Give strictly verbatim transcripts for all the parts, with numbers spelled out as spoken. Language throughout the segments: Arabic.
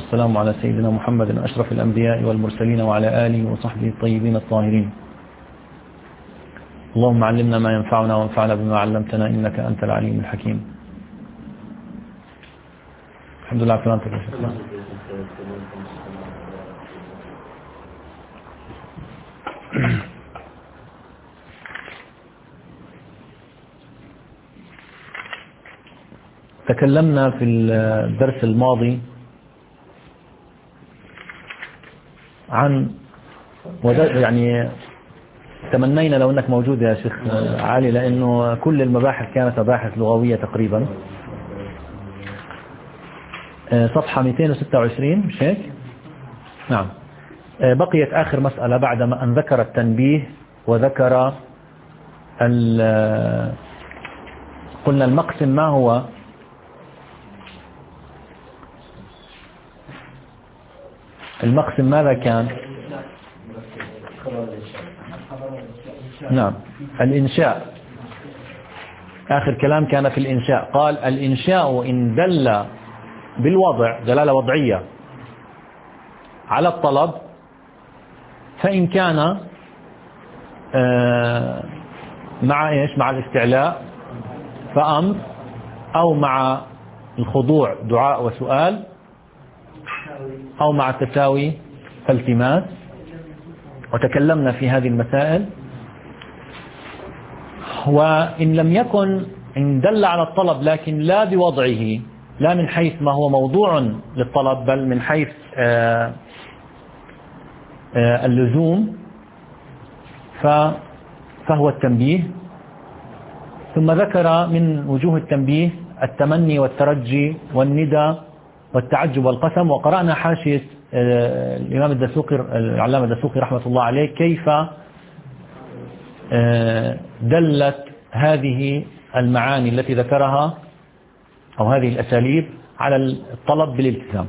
والسلام على سيدنا محمد أشرف الأنبياء والمرسلين وعلى آله وصحبه الطيبين الطاهرين. اللهم علمنا ما ينفعنا وانفعنا بما علمتنا إنك أنت العليم الحكيم. الحمد لله على سلامتك. تكلمنا في الدرس الماضي عن يعني تمنينا لو أنك موجود يا شيخ علي، لأنه كل المباحث كانت مباحث لغوية تقريبا. صفحة مئتين وستة وعشرين مش هيك؟ نعم. بقيت آخر مسألة بعدما أن ذكر التنبيه وذكر قلنا المقسم ما هو؟ المقسم ماذا كان؟ نعم الإنشاء. آخر كلام كان في الإنشاء. قال الإنشاء إن دل بالوضع دلالة وضعية على الطلب، فإن كان مع إيش؟ مع الاستعلاء فأمر، أو مع الخضوع دعاء وسؤال، أو مع التساوي فالتماس. وتكلمنا في هذه المسائل. وإن لم يكن إن دل على الطلب لكن لا بوضعه، لا من حيث ما هو موضوع للطلب بل من حيث آآ آآ اللزوم، فهو التنبيه. ثم ذكر من وجوه التنبيه التمني والترجي والندى والتعجب والقسم. وقرأنا حاشية الإمام الدسوقي العلامة الدسوقي رحمة الله عليه كيف دلت هذه المعاني التي ذكرها أو هذه الأساليب على الطلب بالالتزام.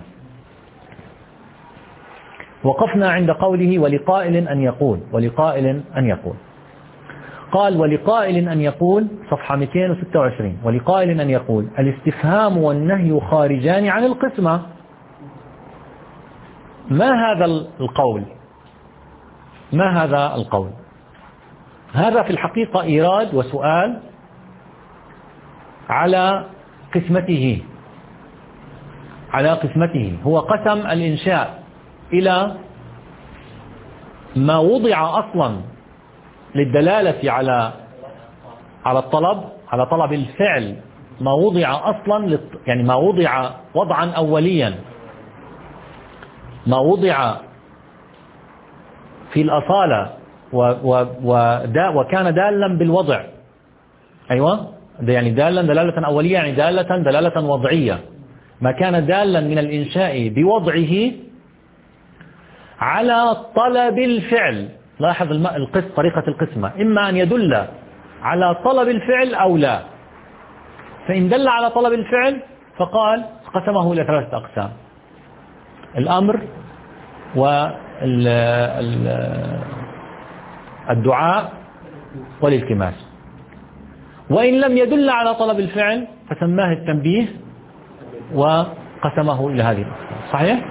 وقفنا عند قوله ولقائل أن يقول. ولقائل أن يقول قال ولقائل أن يقول صفحة مئتين وستة وعشرين ولقائل أن يقول الاستفهام والنهي خارجان عن القسمة. ما هذا القول؟ ما هذا القول؟ هذا في الحقيقة إيراد وسؤال على قسمته على قسمته هو قسم الإنشاء إلى ما وضع أصلا للدلالة على على الطلب، على طلب الفعل، ما وضع أصلا يعني ما وضع وضعا أوليا، ما وضع في الأصالة وكان دالا بالوضع. أيوة يعني دالا دلالة أولية، يعني دالة دلالة وضعية. ما كان دالا من الإنشاء بوضعه على طلب الفعل. لاحظ القسم طريقة القسمة، إما أن يدل على طلب الفعل أو لا. فإن دل على طلب الفعل فقال قسمه إلى ثلاثة أقسام: الأمر والدعاء والالتماس. وإن لم يدل على طلب الفعل فسماه التنبيه وقسمه إلى هذه الأقسام. صحيح؟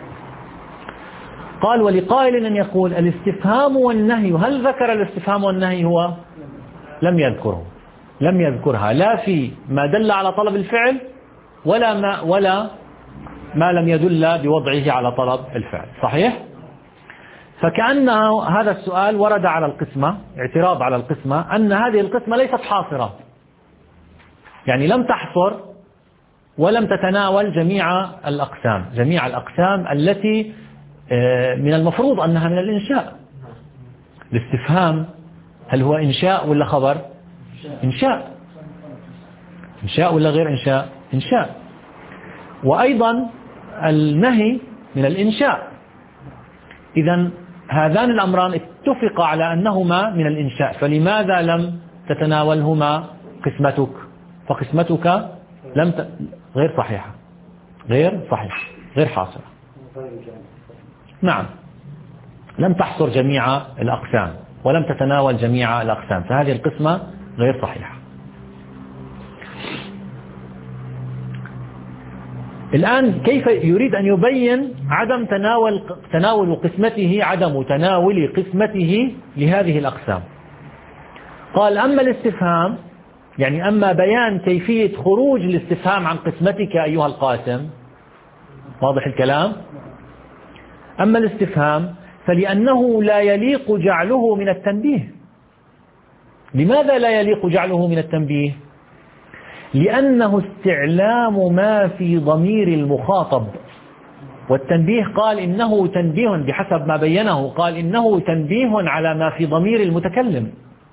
قال ولقائل أن يقول الاستفهام والنهي. هل ذكر الاستفهام والنهي؟ هو لم يذكره، لم يذكرها لا في ما دل على طلب الفعل ولا ما ولا ما لم يدل بوضعه على طلب الفعل. صحيح؟ فكأن هذا السؤال ورد على القسمة، اعتراض على القسمة أن هذه القسمة ليست حاصرة، يعني لم تحصر ولم تتناول جميع الأقسام جميع الأقسام التي من المفروض أنها من الإنشاء. الاستفهام هل هو إنشاء ولا خبر؟ إنشاء. إنشاء ولا غير إنشاء؟ إنشاء. وأيضا النهي من الإنشاء. إذن هذان الأمران اتفق على أنهما من الإنشاء، فلماذا لم تتناولهما قسمتك؟ فقسمتك لم ت... غير صحيحة، غير صحيحة، غير حاصلة. نعم، لم تحصر جميع الأقسام ولم تتناول جميع الأقسام، فهذه القسمة غير صحيحة. الآن كيف يريد أن يبين عدم تناول تناول قسمته عدم تناول قسمته لهذه الأقسام. قال أما الاستفهام، يعني أما بيان كيفية خروج الاستفهام عن قسمتك أيها القاسم، واضح الكلام؟ أما الاستفهام فلأنه لا يليق جعله من التنبيه. لماذا لا يليق جعله من التنبيه؟ لأنه استعلام ما في ضمير المخاطب، والتنبيه قال إنه تنبيه بحسب ما بينه، قال إنه تنبيه على ما في ضمير المتكلم.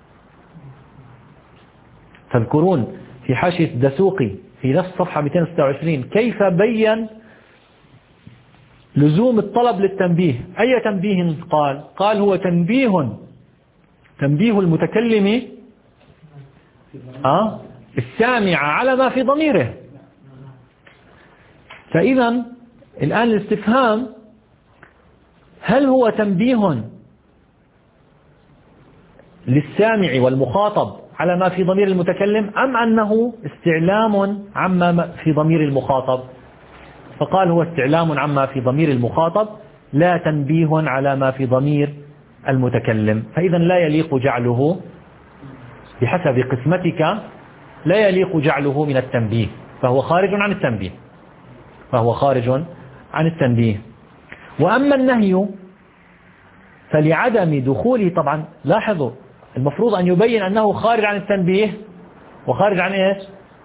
تذكرون في حاشية الدسوقي في نفس صفحة مئتين وستة وعشرين كيف بين لزوم الطلب للتنبيه. أي تنبيه قال؟ قال هو تنبيه تنبيه المتكلم آه السامع على ما في ضميره. فإذا الآن الاستفهام هل هو تنبيه للسامع والمخاطب على ما في ضمير المتكلم، أم أنه استعلام عما في ضمير المخاطب؟ فقال هو استعلام عما في ضمير المخاطب لا تنبيه على ما في ضمير المتكلم. فإذا لا يليق جعله بحسب قسمتك، لا يليق جعله من التنبيه، فهو خارج عن التنبيه فهو خارج عن التنبيه. وأما النهي فلعدم دخوله، طبعا لاحظوا المفروض أن يبين أنه خارج عن التنبيه وخارج عن إيش؟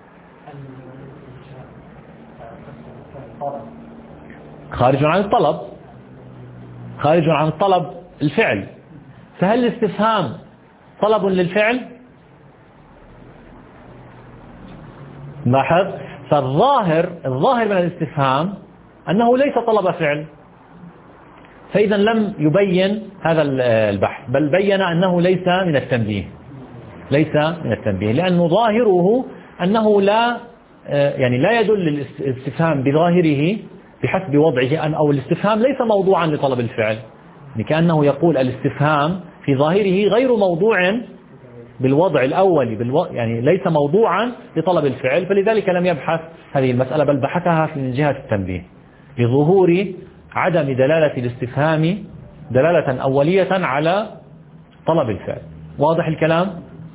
خارج عن الطلب، خارج عن الطلب الفعل. فهل الاستفهام طلب للفعل؟ لاحظ، فالظاهر الظاهر من الاستفهام أنه ليس طلب فعل، فإذا لم يبين هذا البحث، بل بين أنه ليس من التنبيه ليس من التنبيه لأنه ظاهره أنه لا يعني لا يدل الاستفهام بظاهره بحسب وضعه أن أو الاستفهام ليس موضوعا لطلب الفعل، يعني كأنه يقول الاستفهام في ظاهره غير موضوع بالوضع الأولي بالو... يعني ليس موضوعا لطلب الفعل، فلذلك لم يبحث هذه المسألة بل بحثها من جهة التنبيه لظهور عدم دلالة الاستفهام دلالة أولية على طلب الفعل. واضح الكلام؟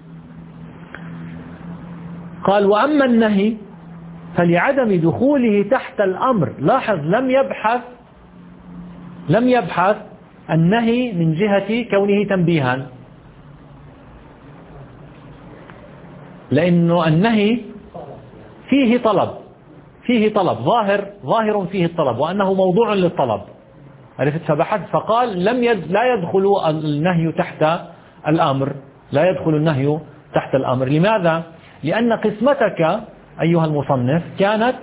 قال وأما النهي فلعدم دخوله تحت الأمر. لاحظ لم يبحث لم يبحث النهي من جهة كونه تنبيها، لأنه النهي فيه طلب فيه طلب ظاهر ظاهر فيه الطلب وأنه موضوع للطلب، عرفت؟ فبحث فقال لم يد لا يدخل النهي تحت الأمر لا يدخل النهي تحت الأمر. لماذا؟ لأن قسمتك أيها المصنف كانت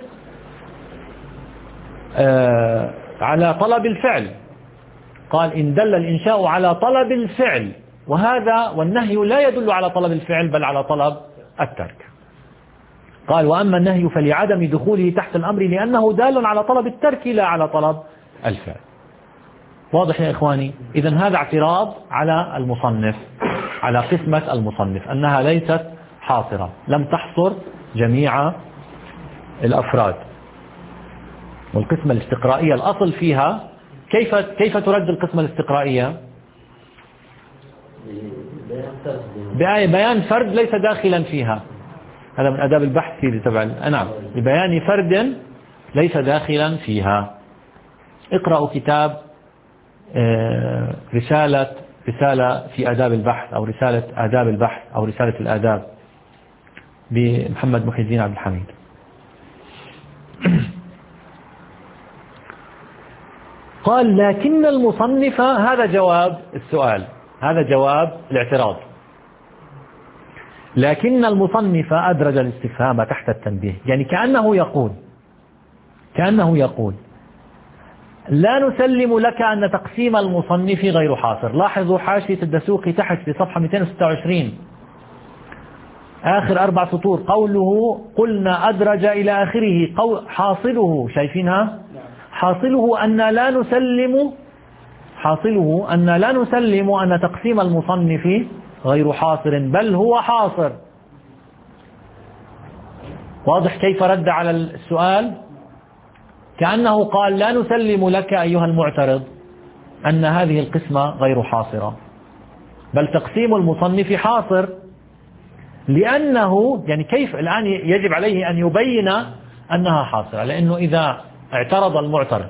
آه على طلب الفعل. قال إن دل الإنشاء على طلب الفعل، وهذا والنهي لا يدل على طلب الفعل بل على طلب الترك. قال وأما النهي فلعدم دخوله تحت الأمر لأنه دال على طلب الترك لا على طلب الفعل. واضح يا إخواني؟ إذن هذا اعتراض على المصنف، على قسمة المصنف أنها ليست حاصرة، لم تحصر جميع الأفراد. والقسمة الاستقرائية الأصل فيها كيف كيف ترد القسمة الاستقرائية؟ بيان فرد ليس داخلا فيها، هذا من آداب البحث في تبع نعم، ببيان فرد ليس داخلا فيها. اقرأوا كتاب رسالة رسالة في آداب البحث أو رسالة آداب البحث أو رسالة الآداب بمحمد محي الدين عبد الحميد. قال لكن المصنف، هذا جواب السؤال، هذا جواب الاعتراض. لكن المصنف أدرج الاستفهام تحت التنبيه، يعني كأنه يقول كأنه يقول لا نسلم لك أن تقسيم المصنف غير حاصر. لاحظوا حاشية الدسوقي تحت في صفحة مئتين وستة وعشرين آخر أربع سطور قوله قلنا أدرج إلى آخره قول حاصله، شايفينها؟ حاصله أن لا نسلم حاصله أن لا نسلم أن تقسيم المصنف غير حاصر بل هو حاصر. واضح كيف رد على السؤال؟ كأنه قال لا نسلم لك أيها المعترض أن هذه القسمة غير حاصرة، بل تقسيم المصنف حاصر، لأنه يعني كيف الآن يجب عليه أن يبين أنها حاصرة، لأنه إذا اعترض المعترض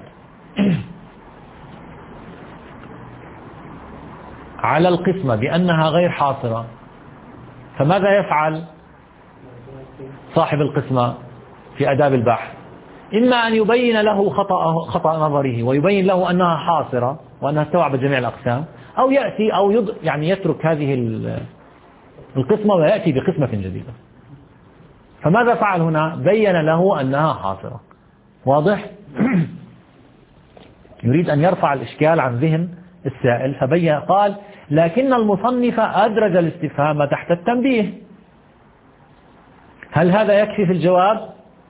على القسمة بأنها غير حاصرة، فماذا يفعل صاحب القسمة في آداب البحث؟ إما أن يبين له خطأ خطأ نظره ويبين له أنها حاصرة وأنها استوعبت جميع الأقسام، أو يأتي أو يض يعني يترك هذه القسمة ويأتي بقسمة جديدة. فماذا فعل هنا؟ بين له أنها حاصرة. واضح؟ يريد أن يرفع الإشكال عن ذهن السائل، فبين قال لكن المصنف أدرج الاستفهام تحت التنبيه. هل هذا يكفي في الجواب؟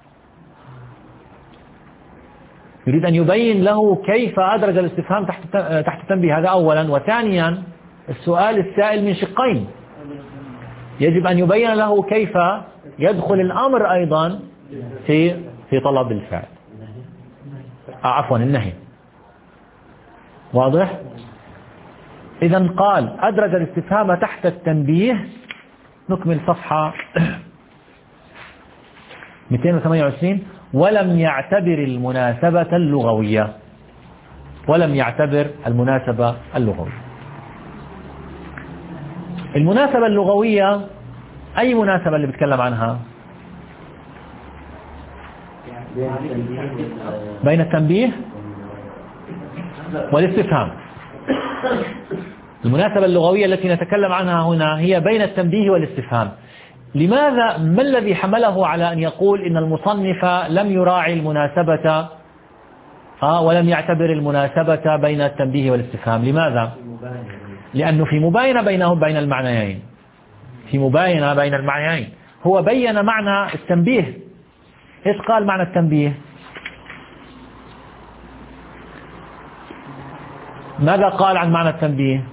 يريد أن يبين له كيف أدرج الاستفهام تحت تحت التنبيه، هذا أولا. وثانيا السؤال السائل من شقين، يجب أن يبين له كيف يدخل الأمر أيضا في في طلب الفعل، عفوا النهي. واضح؟ إذا قال أدرج الاستفهام تحت التنبيه. نكمل صفحة مئتين وثمانية وعشرين. ولم يعتبر المناسبة اللغوية، ولم يعتبر المناسبة اللغوية. المناسبة اللغوية أي مناسبة اللي بتكلم عنها؟ بين التنبيه والاستفهام. المناسبة اللغوية التي نتكلم عنها هنا هي بين التنبيه والاستفهام. لماذا؟ ما الذي حمله على أن يقول إن المصنف لم يراعي المناسبة آه ولم يعتبر المناسبة بين التنبيه والاستفهام؟ لماذا؟ لأنه في مباينة بينهم بين المعنيين، في مباينة بين المعنيين. هو بين معنى التنبيه. إيش قال معنى التنبيه؟ ماذا قال عن معنى التنبيه؟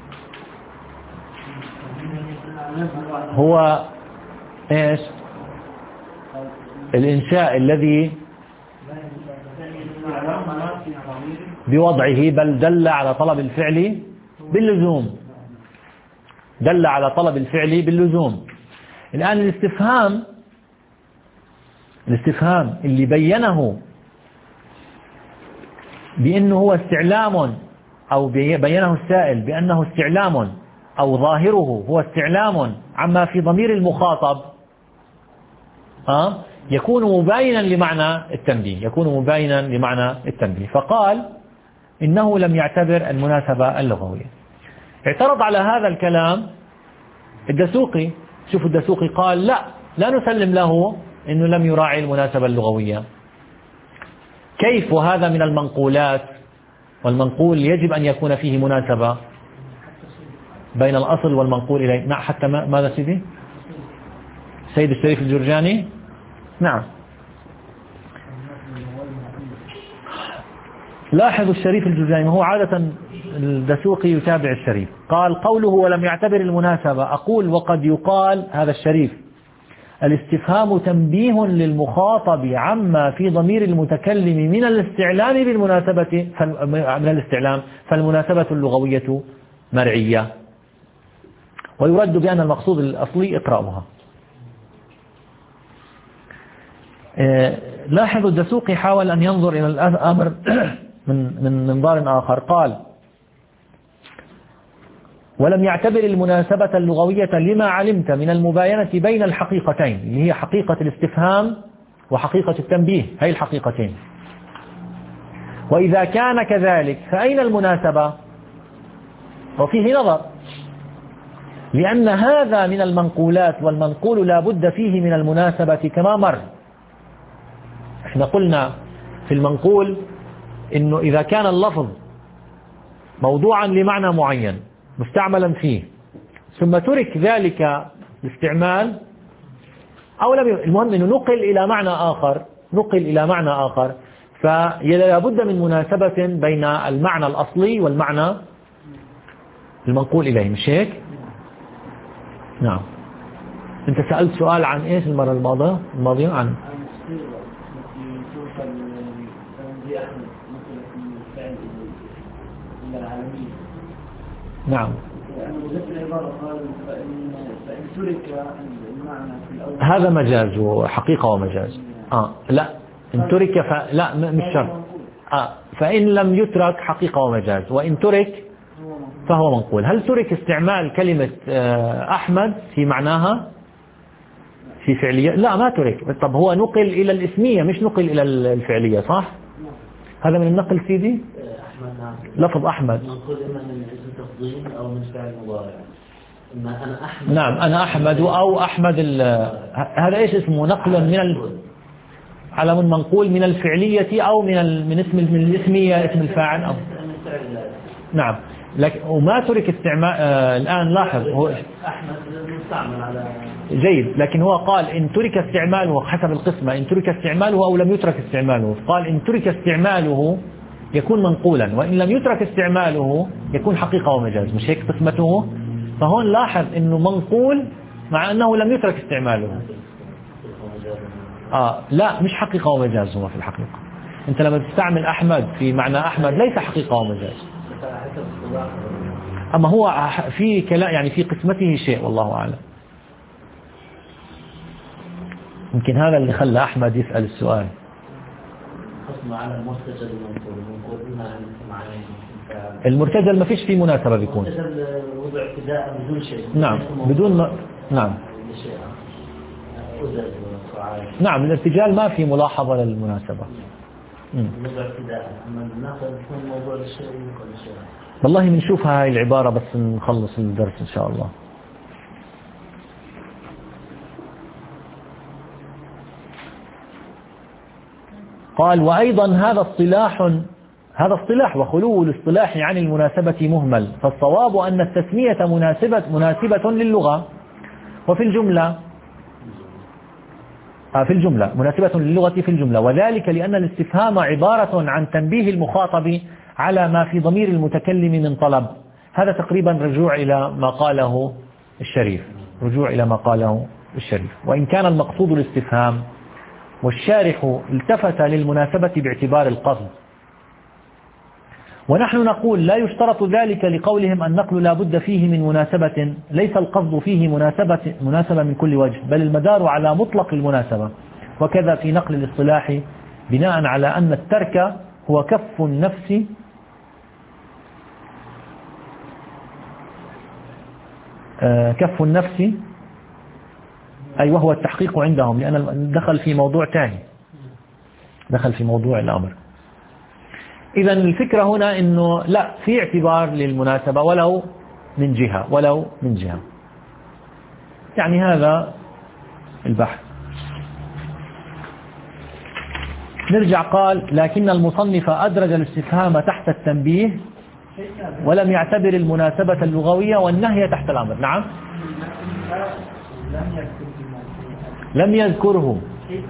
هو إيش؟ الإنشاء الذي بوضعه، بل دل على طلب الفعل باللزوم، دل على طلب الفعل باللزوم. الآن الاستفهام الاستفهام اللي بينه بأنه هو استعلام، أو بينه السائل بأنه استعلام أو ظاهره هو استعلام عما في ضمير المخاطب، أه؟ يكون مباينا لمعنى التنبيه، يكون مباينا لمعنى التنبيه. فقال إنه لم يعتبر المناسبة اللغوية. اعترض على هذا الكلام الدسوقي. شوفوا الدسوقي قال لا لا نسلم له إنه لم يراعي المناسبة اللغوية. كيف؟ وهذا من المنقولات، والمنقول يجب أن يكون فيه مناسبة بين الأصل والمنقول إليه. نعم. حتى ما ماذا سيدي؟ سيد الشريف الجرجاني. نعم. لاحظوا الشريف الجرجاني، هو عادة الدسوقي يتابع الشريف. قال قوله ولم يعتبر المناسبة، أقول وقد يقال هذا الشريف الاستفهام تنبيه للمخاطب عما في ضمير المتكلم من الاستعلام بالمناسبة، من الاستعلام فالمناسبة اللغوية مرعية. ويرد بأن المقصود الأصلي إقراؤها. لاحظوا الدسوقي حاول أن ينظر إلى الأمر من من منظار آخر. قال ولم يعتبر المناسبة اللغوية لما علمت من المباينة بين الحقيقتين، اللي هي حقيقة الاستفهام وحقيقة التنبيه، هي الحقيقتين. وإذا كان كذلك فأين المناسبة؟ وفيه نظر، لأن هذا من المنقولات، والمنقول لا بد فيه من المناسبة كما مر. احنا قلنا في المنقول إنه إذا كان اللفظ موضوعا لمعنى معين مستعملا فيه ثم ترك ذلك الاستعمال أو لم ي... المهم أنه نقل إلى معنى آخر، نقل إلى معنى آخر، فلا بد من مناسبة بين المعنى الأصلي والمعنى المنقول إليه، مش هيك؟ نعم. أنت سألت سؤال عن إيش المرة الماضية؟ الماضية عن نعم. هذا مجاز وحقيقة ومجاز. آه لا إن ترك ف... لا مش شرط. آه فإن لم يترك حقيقة ومجاز، وإن ترك فهو منقول. هل ترك استعمال كلمة أحمد في معناها في فعلية؟ لا ما ترك. طب هو نقل إلى الاسمية مش نقل إلى الفعلية، صح؟ هذا من النقل سيدي؟ لفظ أحمد نقول إما من اسم تفضيل أو من فعل مضارع. إما أنا أحمد. نعم أنا أحمد أو أحمد. هذا إيش اسمه؟ نقل من ال... على من منقول من الفعلية أو من ال... من اسم من الاسمية اسم الفاعل أو نعم. لكن وما ترك استعمال. آه الآن لاحظ هو أحمد مستعمل على جيد، لكن هو قال إن ترك استعماله حسب القسمة، إن ترك استعماله أو لم يترك استعماله. قال إن ترك استعماله يكون منقولا، وإن لم يترك استعماله يكون حقيقة ومجاز. مش هيك قسمته؟ فهون لاحظ إنه منقول مع أنه لم يترك استعماله. آه لا مش حقيقة ومجاز هو في الحقيقة. أنت لما تستعمل أحمد في معنى أحمد ليس حقيقة ومجاز، أما هو في كلام يعني في قسمته شيء والله أعلم. يمكن هذا اللي خلى أحمد يسأل السؤال. على المرتجل المرتجل ما فيش فيه مناسبة بيكون. وضع ابتداء بدون شيء. نعم بدون ما... نعم نعم الارتجال ما في ملاحظة للمناسبة. وضع ابتداء. أما الناقل يكون موضوع الشيء وكل شيء. والله بنشوفها هاي العبارة بس نخلص الدرس إن شاء الله. قال وأيضا هذا اصطلاح هذا اصطلاح وخلو الاصطلاح عن المناسبة مهمل، فالصواب أن التسمية مناسبة مناسبة للغة وفي الجملة في الجملة مناسبة للغة في الجملة، وذلك لأن الاستفهام عبارة عن تنبيه المخاطب على ما في ضمير المتكلم من طلب. هذا تقريبا رجوع إلى ما قاله الشريف رجوع إلى ما قاله الشريف وإن كان المقصود الاستفهام، والشارح التفت للمناسبة باعتبار القصد. ونحن نقول لا يشترط ذلك لقولهم النقل لا بد فيه من مناسبة، ليس القصد فيه مناسبة, مناسبة من كل وجه، بل المدار على مطلق المناسبة. وكذا في نقل الاصطلاح بناء على أن الترك هو كف النفس كف النفس أي وهو التحقيق عندهم، لأن دخل في موضوع ثاني دخل في موضوع الأمر. إذا الفكرة هنا أنه لا في اعتبار للمناسبة ولو من جهة ولو من جهة يعني هذا البحث. نرجع قال لكن المصنف أدرج الاستفهام تحت التنبيه ولم يعتبر المناسبة اللغوية والنهي تحت الأمر. نعم لم يذكره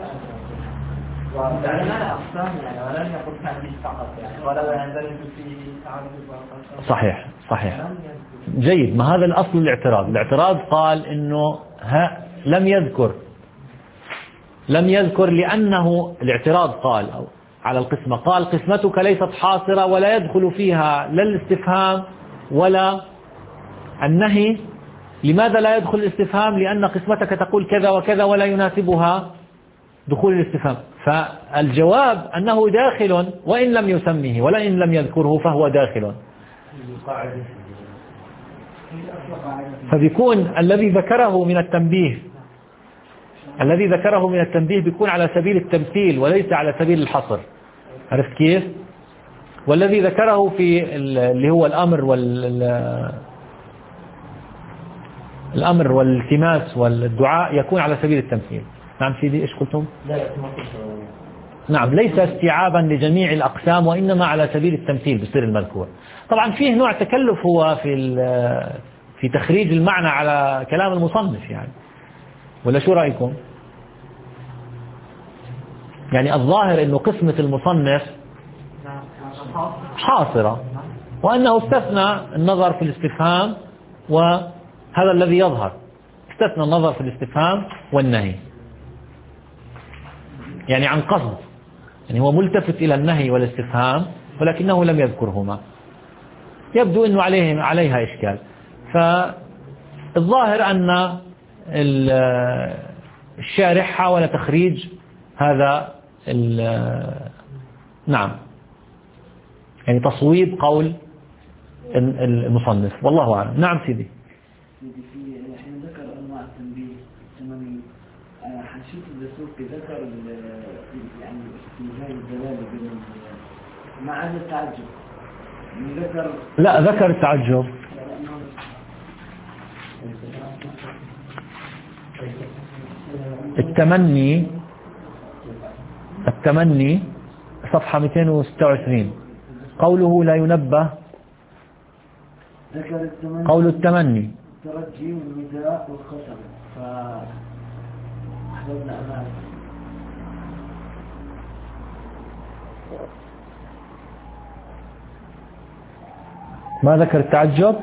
صحيح صحيح جيد. ما هذا الأصل الاعتراض. الاعتراض قال إنه ها لم يذكر لم يذكر لأنه الاعتراض قال أو على القسمة قال قسمتك ليست حاصرة ولا يدخل فيها لا الاستفهام ولا النهي. لماذا لا يدخل الاستفهام؟ لأن قسمتك تقول كذا وكذا ولا يناسبها دخول الاستفهام. فالجواب أنه داخل وإن لم يسميه ولا إن لم يذكره فهو داخل. فبيكون الذي ذكره من التنبيه الذي ذكره من التنبيه بيكون على سبيل التمثيل وليس على سبيل الحصر. عرفت كيف؟ والذي ذكره في اللي هو الأمر وال الأمر والالتماس والدعاء يكون على سبيل التمثيل. نعم سيدي إيش قلتم؟ نعم ليس استيعابا لجميع الأقسام وإنما على سبيل التمثيل بصير المذكور. طبعا فيه نوع تكلف هو في في تخريج المعنى على كلام المصنف يعني، ولا شو رأيكم؟ يعني الظاهر أنه قسمة المصنف حاصرة وأنه استثنى النظر في الاستفهام، وهذا الذي يظهر استثنى النظر في الاستفهام والنهي يعني عن قصد، يعني هو ملتفت إلى النهي والاستفهام ولكنه لم يذكرهما. يبدو أنه عليه عليها إشكال. فالظاهر أن الشارح حاول تخريج هذا نعم يعني تصويب قول المصنف، والله أعلم. نعم سيدي. سيدي في حين ذكر أنواع التنبيه الثمانية، حنشوف الدسوقي ذكر يعني استنجاء الدلالة بين ما عدا التعجب، ذكر لا ذكر التعجب. التمني التمني صفحة مئتين وستة وعشرين قوله لا ينبه، ذكر التمني قول التمني الترجي والنداء والقسم، فأحببنا أمامه. ما ذكر التعجب.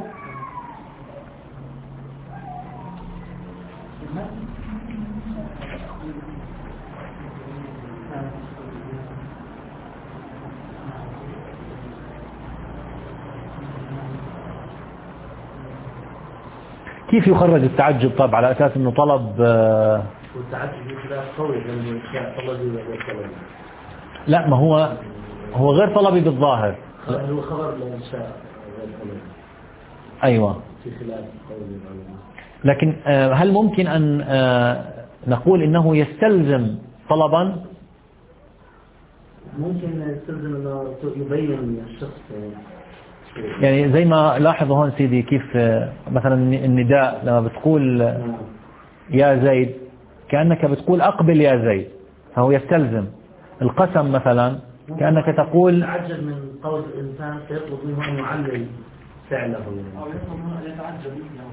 كيف يخرج التعجب؟ طب على أساس أنه طلب آه والتعجب خلاف قوي لأنه طلبي وغير طلبي. لا ما هو هو غير طلبي بالظاهر، هو خبر لإنشاء غير طلبي. أيوة في خلاف قوي. لكن آه هل ممكن أن آه نقول إنه يستلزم طلبا؟ ممكن يستلزم أنه يبين الشخص يعني زي ما لاحظوا هون سيدي كيف مثلا النداء لما بتقول يا زيد كأنك بتقول أقبل يا زيد، فهو يستلزم. القسم مثلا كأنك تقول تعجب من قول الإنسان فيطلب منه أن يعلل فعله أو يطلب منه أن يتعجب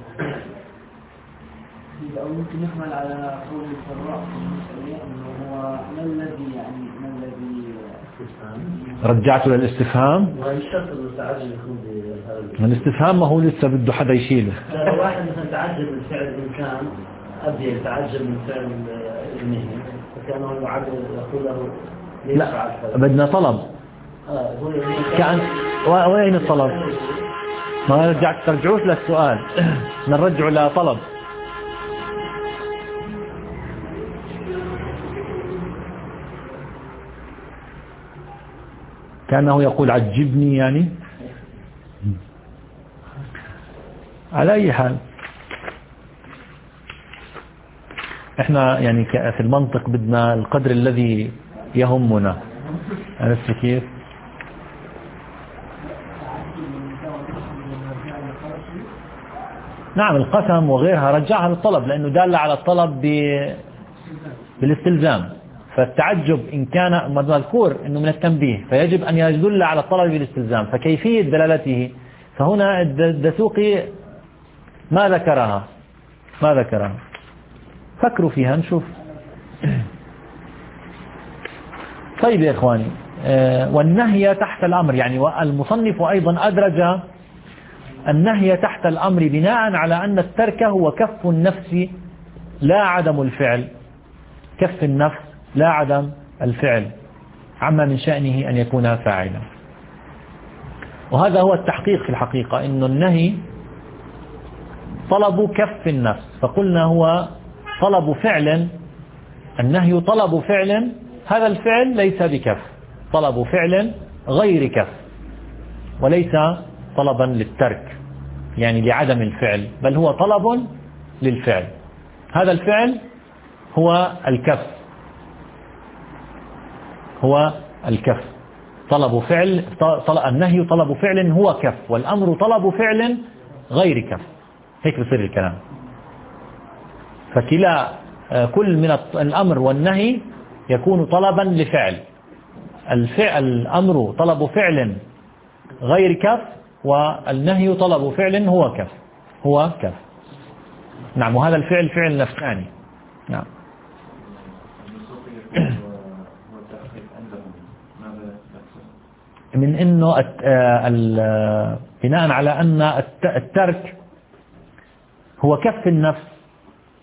أو يمكن يحمل على قول الفراء أنه هو ما الذي يعني ما الذي رجعته للاستفهام. والشرط التعجب يكون بهذا الاستفهام ما هو لسه بده حدا يشيله. لو واحد مثلا تعجب من فعل إنسان أبي يتعجب من فعل ابنه فكانه يعجب يقول له ليش لا بدنا طلب. آه كأن وين الطلب؟ ما رجعت ترجعوش للسؤال نرجعه لطلب. كأنه يقول عجبني يعني. على أي حال احنا يعني في المنطق بدنا القدر الذي يهمنا، عرفت كيف؟ نعم القسم وغيرها رجعها للطلب لأنه دال على الطلب بالاستلزام، فالتعجب إن كان مذكور إنه من التنبيه فيجب أن يدل على الطلب بالاستلزام، فكيفية دلالته فهنا الدسوقي ما ذكرها ما ذكرها فكروا فيها نشوف. طيب يا إخواني، والنهي تحت الأمر، يعني والمصنف أيضا أدرج النهي تحت الأمر بناء على أن الترك هو كف النفس لا عدم الفعل، كف النفس لا عدم الفعل عما من شأنه أن يكون فاعلا. وهذا هو التحقيق في الحقيقة، إن النهي طلب كف النفس، فقلنا هو طلب فعل، النهي طلب فعل، هذا الفعل ليس بكف، طلب فعل غير كف، وليس طلبا للترك يعني لعدم الفعل، بل هو طلب للفعل. هذا الفعل هو الكف، هو الكف طلب فعل، طلب النهي طلب فعل هو كف، والأمر طلب فعل غير كف، هيك بصير الكلام. فكلا كل من الأمر والنهي يكون طلبا لفعل، الفعل الأمر طلب فعل غير كف، والنهي طلب فعل هو كف، هو كف. نعم، وهذا الفعل فعل نفساني. نعم. من انه بناء على ان الترك هو كف النفس،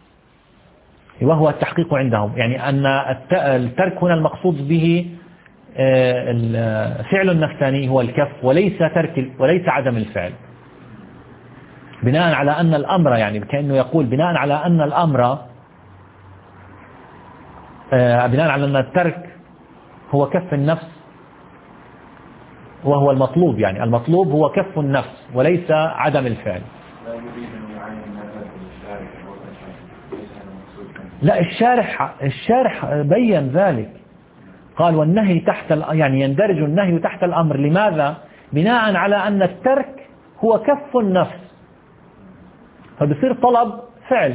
وهو التحقيق عندهم، يعني ان الترك هنا المقصود به فعل النفساني هو الكف وليس ترك وليس عدم الفعل، بناء على أن الأمر، يعني كأنه يقول بناء على أن الأمر بناء على أن الترك هو كف النفس وهو المطلوب، يعني المطلوب هو كف النفس وليس عدم الفعل. لا، الشارح الشارح بين ذلك، قال والنهي تحت يعني يندرج النهي تحت الأمر. لماذا؟ بناء على أن الترك هو كف النفس، فبصير طلب فعل.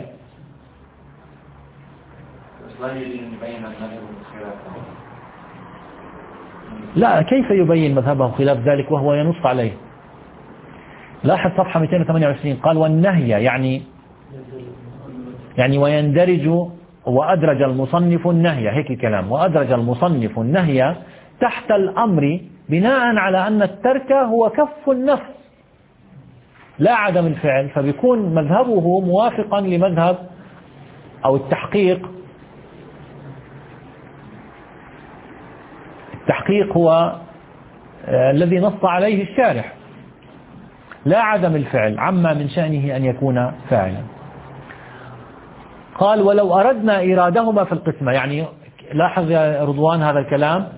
لا، كيف يبين مذهبه خلاف ذلك وهو ينص عليه؟ لاحظ صفحة مئتين وثمانية وعشرين، قال والنهي يعني يعني ويندرج، وأدرج المصنف النهي، هيك الكلام، وأدرج المصنف النهي تحت الأمر بناء على أن الترك هو كف النفس لا عدم الفعل، فبيكون مذهبه موافقا لمذهب أو التحقيق. التحقيق هو الذي نص عليه الشارح، لا عدم الفعل عما من شأنه أن يكون فاعلا. قال ولو أردنا إيرادهما في القسمة، يعني لاحظ يا رضوان هذا الكلام.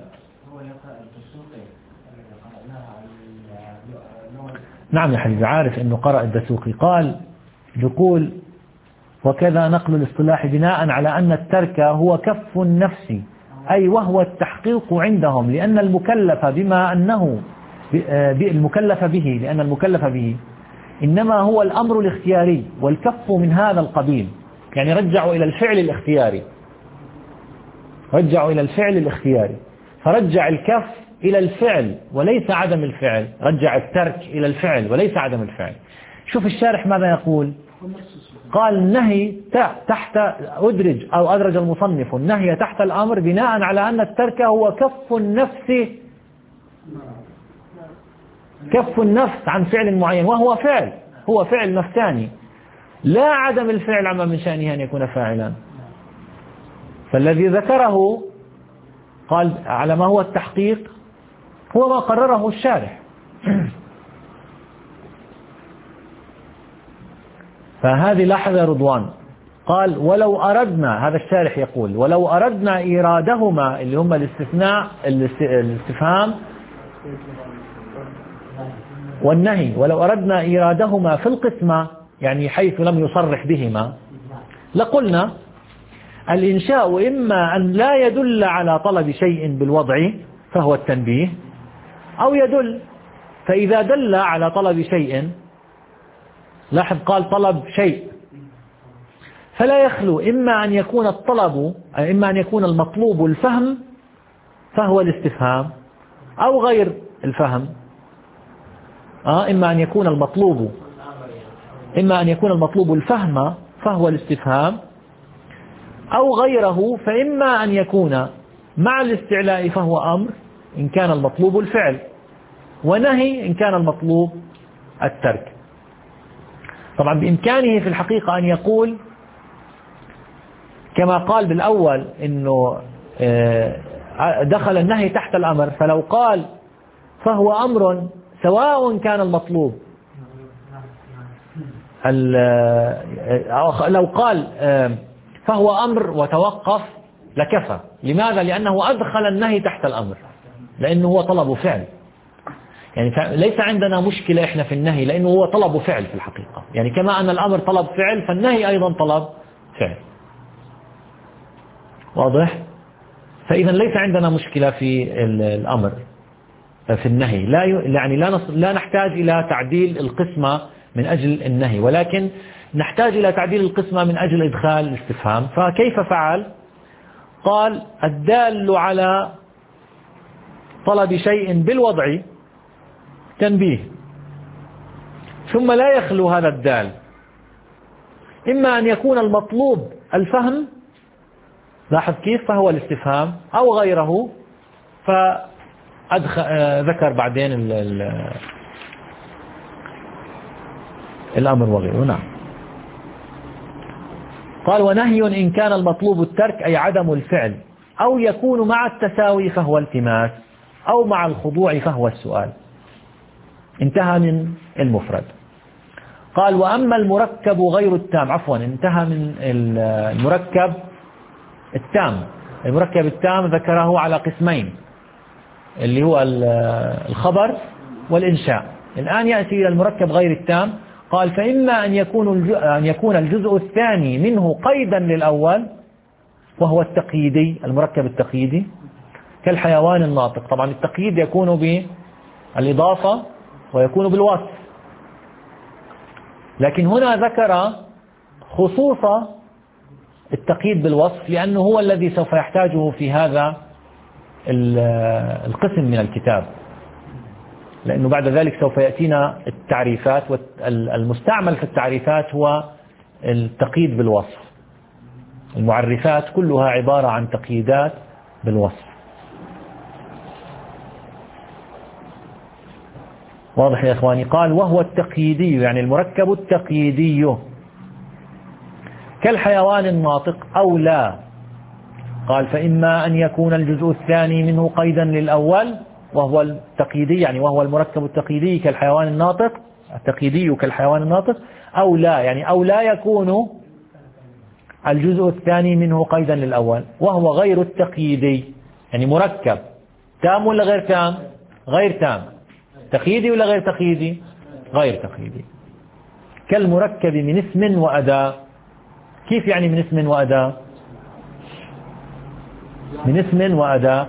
نعم يا حبيبي، عارف أنه قرأ الدسوقي. قال يقول وكذا نقل الاصطلاح بناء على أن الترك هو كف النفس، أي وهو التحقيق عندهم، لأن المكلف بما أنه المكلف به لأن المكلف به إنما هو الأمر الاختياري، والكف من هذا القبيل، يعني رجعوا إلى الفعل الاختياري، رجعوا إلى الفعل الاختياري، فرجع الكف إلى الفعل وليس عدم الفعل، رجع الترك إلى الفعل وليس عدم الفعل. شوف الشارح ماذا يقول، قال النهي تحت أدرج أو أدرج المصنف النهي تحت الأمر بناء على أن الترك هو كف النفس، كف النفس عن فعل معين، وهو فعل، هو فعل نفساني لا عدم الفعل عما من شأنه أن يكون فاعلا. فالذي ذكره قال على ما هو التحقيق هو ما قرره الشارح. فهذه لاحظ يا رضوان، قال ولو أردنا، هذا الشارح يقول ولو أردنا إيرادهما اللي هم الاستثناء الاستفهام والنهي، ولو أردنا إيرادهما في القسمة يعني حيث لم يصرح بهما، لقلنا الإنشاء إما أن لا يدل على طلب شيء بالوضع فهو التنبيه، أو يدل، فإذا دل على طلب شيء، لاحظ قال طلب شيء، فلا يخلو إما أن يكون الطلب إما أن يكون المطلوب الفهم فهو الاستفهام، أو غير الفهم. آه إما أن يكون المطلوب إما أن يكون المطلوب الفهم فهو الاستفهام، أو غيره، فإما أن يكون مع الاستعلاء فهو أمر إن كان المطلوب الفعل، ونهي إن كان المطلوب الترك. طبعا بإمكانه في الحقيقة أن يقول كما قال بالأول إنه دخل النهي تحت الأمر، فلو قال فهو أمر سواء كان المطلوب لو قال فهو أمر وتوقف لكفى. لماذا؟ لأنه أدخل النهي تحت الأمر، لأنه هو طلب فعل، يعني ليس عندنا مشكلة إحنا في النهي لأنه هو طلب فعل في الحقيقة، يعني كما أن الأمر طلب فعل فالنهي أيضا طلب فعل. واضح؟ فإذا ليس عندنا مشكلة في الأمر في النهي، لا يعني لا لا نحتاج إلى تعديل القسمة من أجل النهي، ولكن نحتاج إلى تعديل القسمة من أجل إدخال الاستفهام. فكيف فعل؟ قال الدال على طلب شيء بالوضع تنبيه، ثم لا يخلو هذا الدال إما أن يكون المطلوب الفهم، لاحظ كيف، فهو الاستفهام، أو غيره، فذكر بعدين ال ال الأمر وغيره. نعم. قال ونهي إن كان المطلوب الترك أي عدم الفعل، أو يكون مع التساوي فهو التماس. أو مع الخضوع فهو السؤال. انتهى من المفرد. قال وأما المركب غير التام، عفوا انتهى من المركب التام. المركب التام ذكره على قسمين، اللي هو الخبر والإنشاء. الآن يأتي إلى المركب غير التام. قال فإما أن يكون أن يكون الجزء الثاني منه قيدا للأول، وهو التقييدي، المركب التقييدي كالحيوان الناطق. طبعا التقييد يكون بالإضافة ويكون بالوصف، لكن هنا ذكر خصوص التقييد بالوصف لأنه هو الذي سوف يحتاجه في هذا القسم من الكتاب، لأنه بعد ذلك سوف يأتينا التعريفات، والمستعمل في التعريفات هو التقييد بالوصف. المعرفات كلها عبارة عن تقييدات بالوصف. واضح يا إخواني؟ قال وهو التقييدي، يعني المركب التقييدي كالحيوان الناطق أو لا. قال فإما أن يكون الجزء الثاني منه قيدا للأول، وهو التقييدي يعني وهو المركب التقييدي كالحيوان الناطق، التقييدي كالحيوان الناطق، أو لا يعني أو لا يكون الجزء الثاني منه قيدا للأول، وهو غير التقييدي. يعني مركب تام ولا غير تام؟ غير تام. تقييدي ولا غير تقييدي؟ غير تقييدي. كالمركب من اسم وأداة. كيف يعني من اسم وأداة؟ من اسم وأداة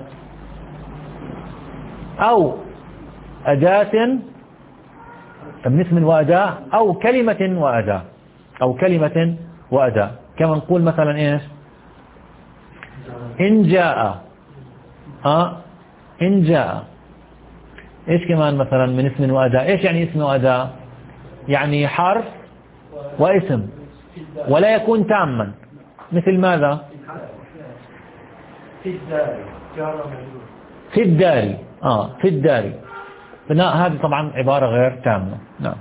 أو أداة، من اسم وأداة أو كلمة وأداة، أو كلمة وأداة. كما نقول مثلا إيش؟ إن جاء، آه إن جاء. إيش كمان مثلا من اسم وأداة؟ إيش يعني اسم وأداة؟ يعني حرف واسم، ولا يكون تاما. مثل ماذا؟ في الدار. في الدار، آه في الدار. هذه طبعا عبارة غير تامة. نعم.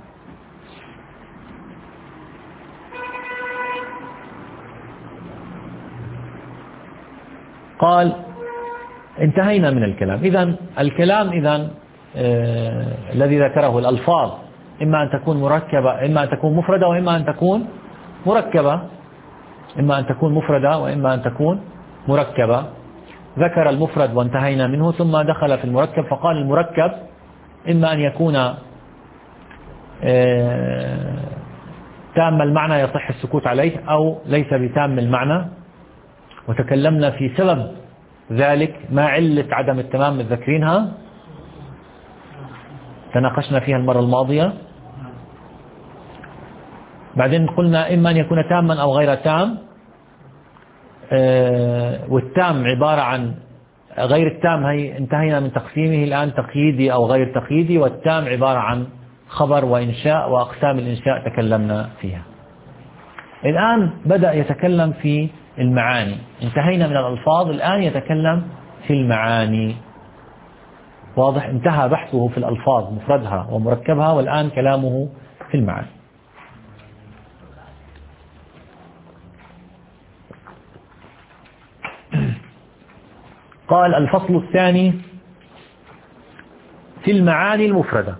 قال انتهينا من الكلام. إذن الكلام إذن آه الذي ذكره الألفاظ إما أن تكون مركبة، إما أن تكون مفردة، وإما أن تكون مركبة. إما أن تكون مفردة وإما أن تكون مركبة. ذكر المفرد وانتهينا منه، ثم دخل في المركب فقال المركب إما أن يكون آه تام المعنى يصح السكوت عليه، أو ليس بتام المعنى. وتكلمنا في سبب ذلك، ما علة عدم التمام متذكرينها، تناقشنا فيها المرة الماضية. بعدين قلنا إما أن يكون تاما أو غير تام، والتام عبارة عن غير التام، هي انتهينا من تقسيمه. الآن تقييدي أو غير تقييدي. والتام عبارة عن خبر وإنشاء، وأقسام الإنشاء تكلمنا فيها. الآن بدأ يتكلم في المعاني. انتهينا من الألفاظ، الآن يتكلم في المعاني. واضح؟ انتهى بحثه في الألفاظ مفردها ومركبها، والآن كلامه في المعاني. قال الفصل الثاني في المعاني المفردة.